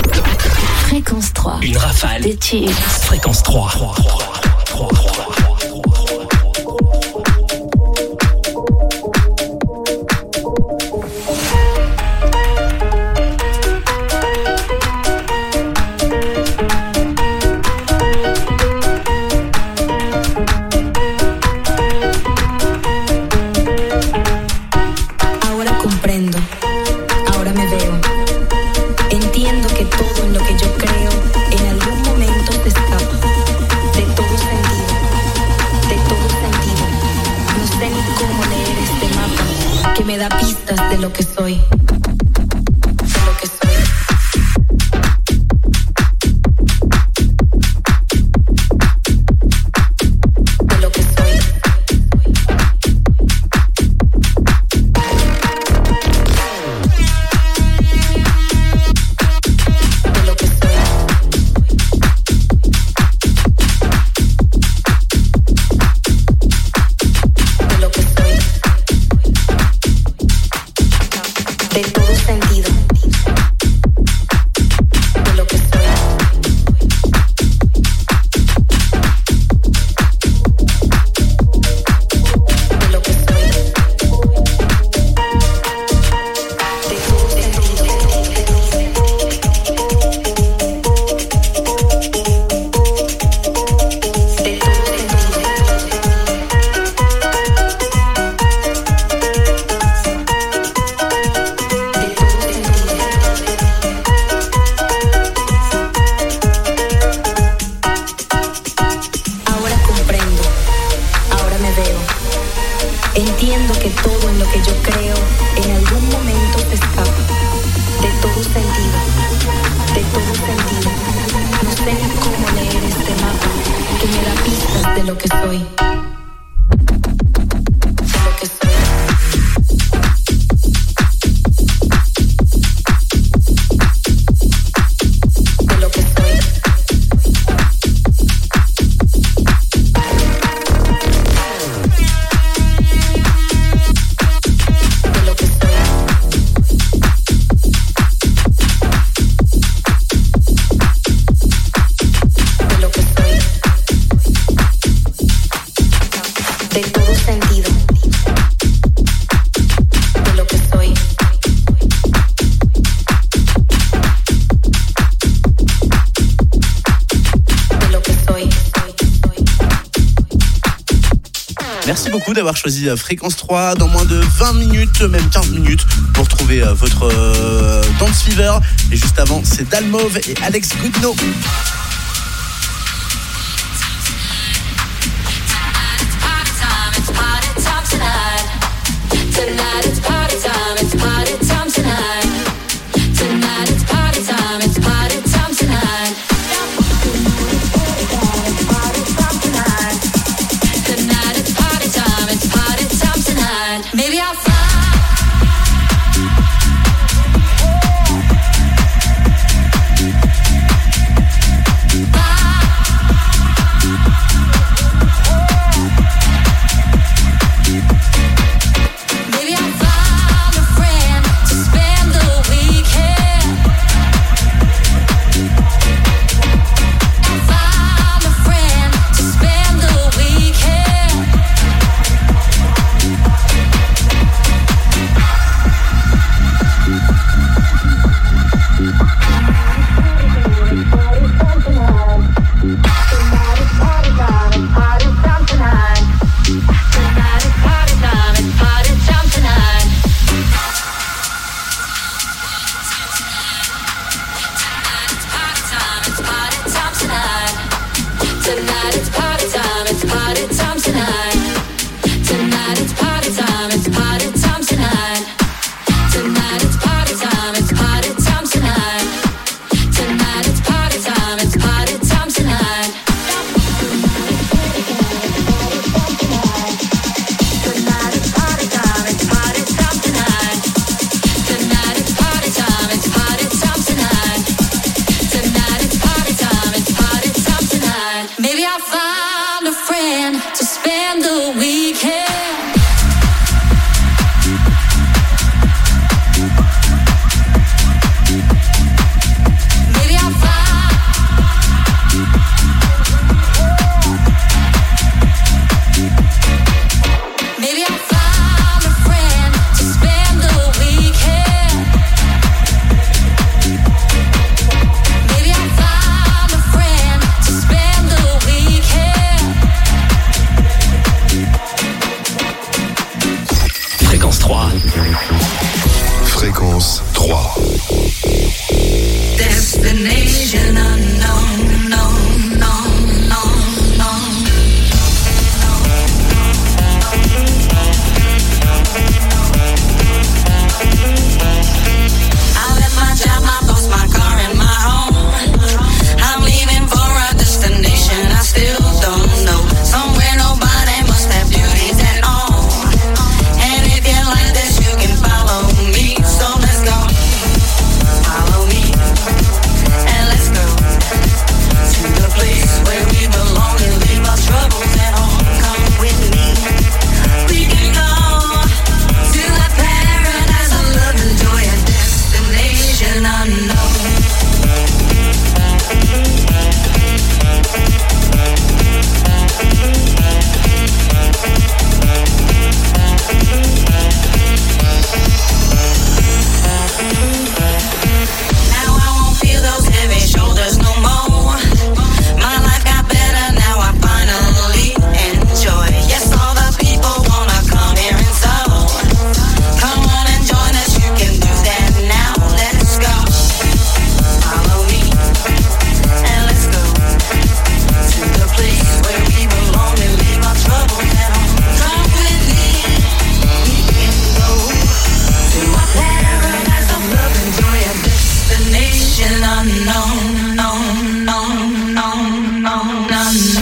Fréquence trois. Une rafale de tubes. Fréquence trois. trois, trois, trois, trois. Entiendo que todo en lo que yo creo en algún momento se escapa de todo. que me da pistas de lo que soy. Merci beaucoup d'avoir choisi Fréquence trois. Dans moins de vingt minutes, même quinze minutes, pour trouver votre euh, Dance Fever. Et juste avant, c'est Dalmove et Alex Goodnow. Maybe I'll find a friend to spend the weekend. Fréquence trois. Destination unknown, no, no, no, no. unknown, known, known, known, known, unknown.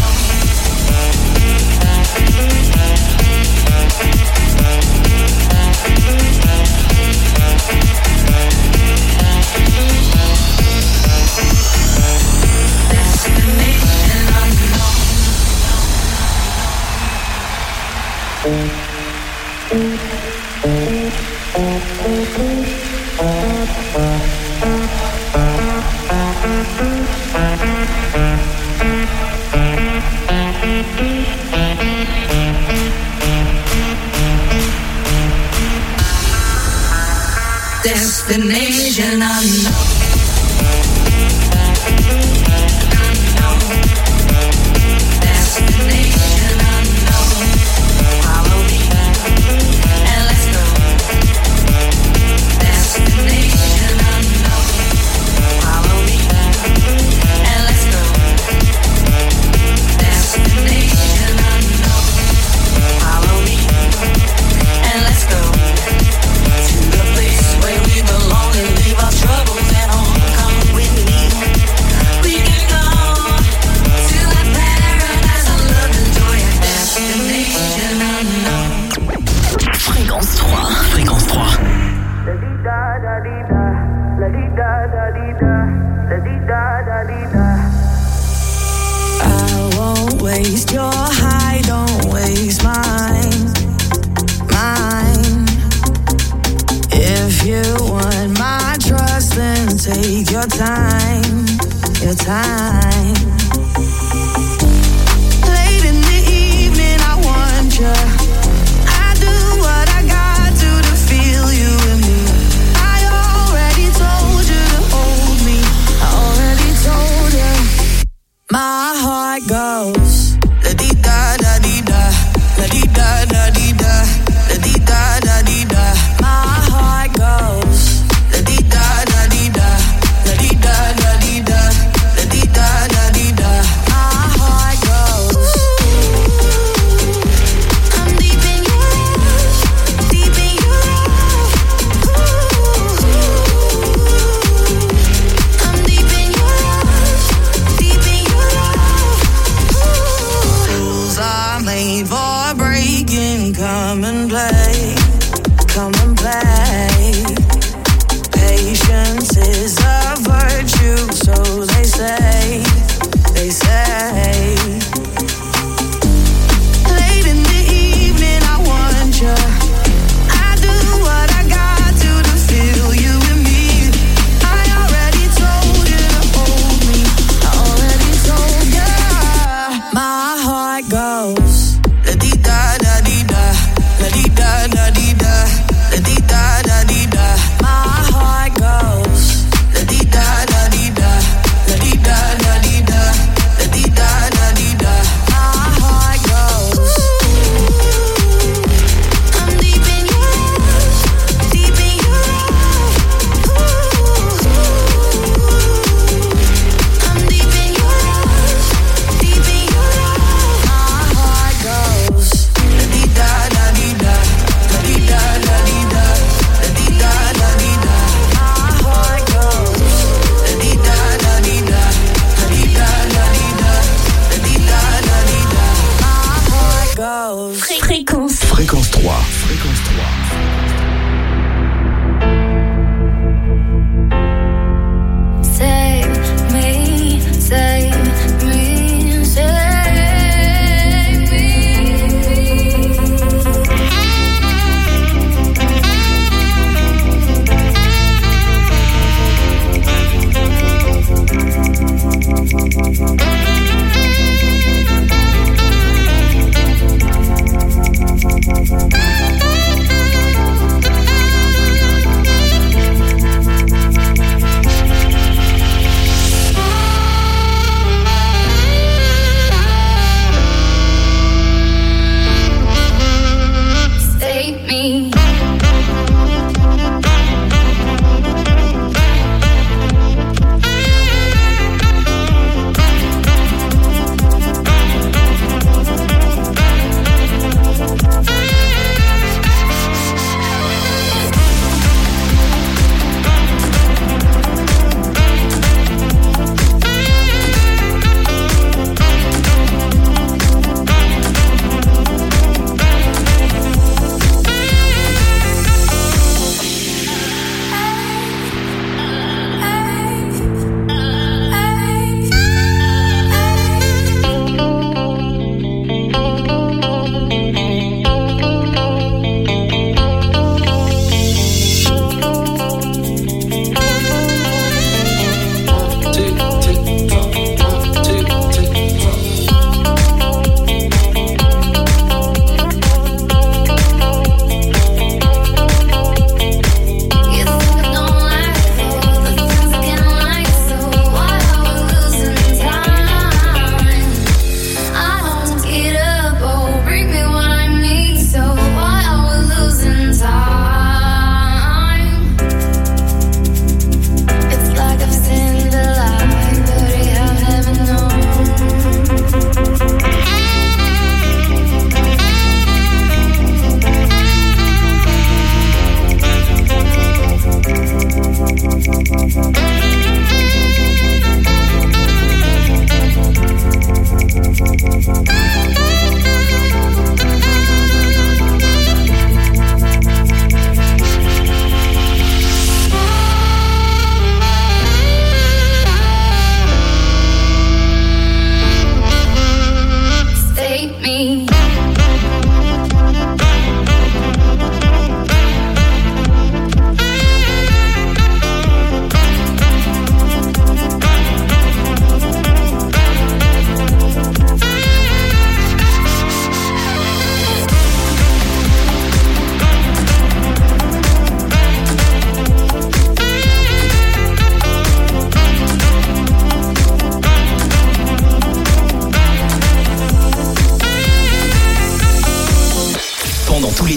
Destination unknown. Da da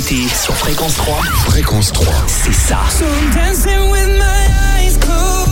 l'été sur Fréquence trois. Fréquence trois. C'est ça. So I'm dancing with my eyes closed.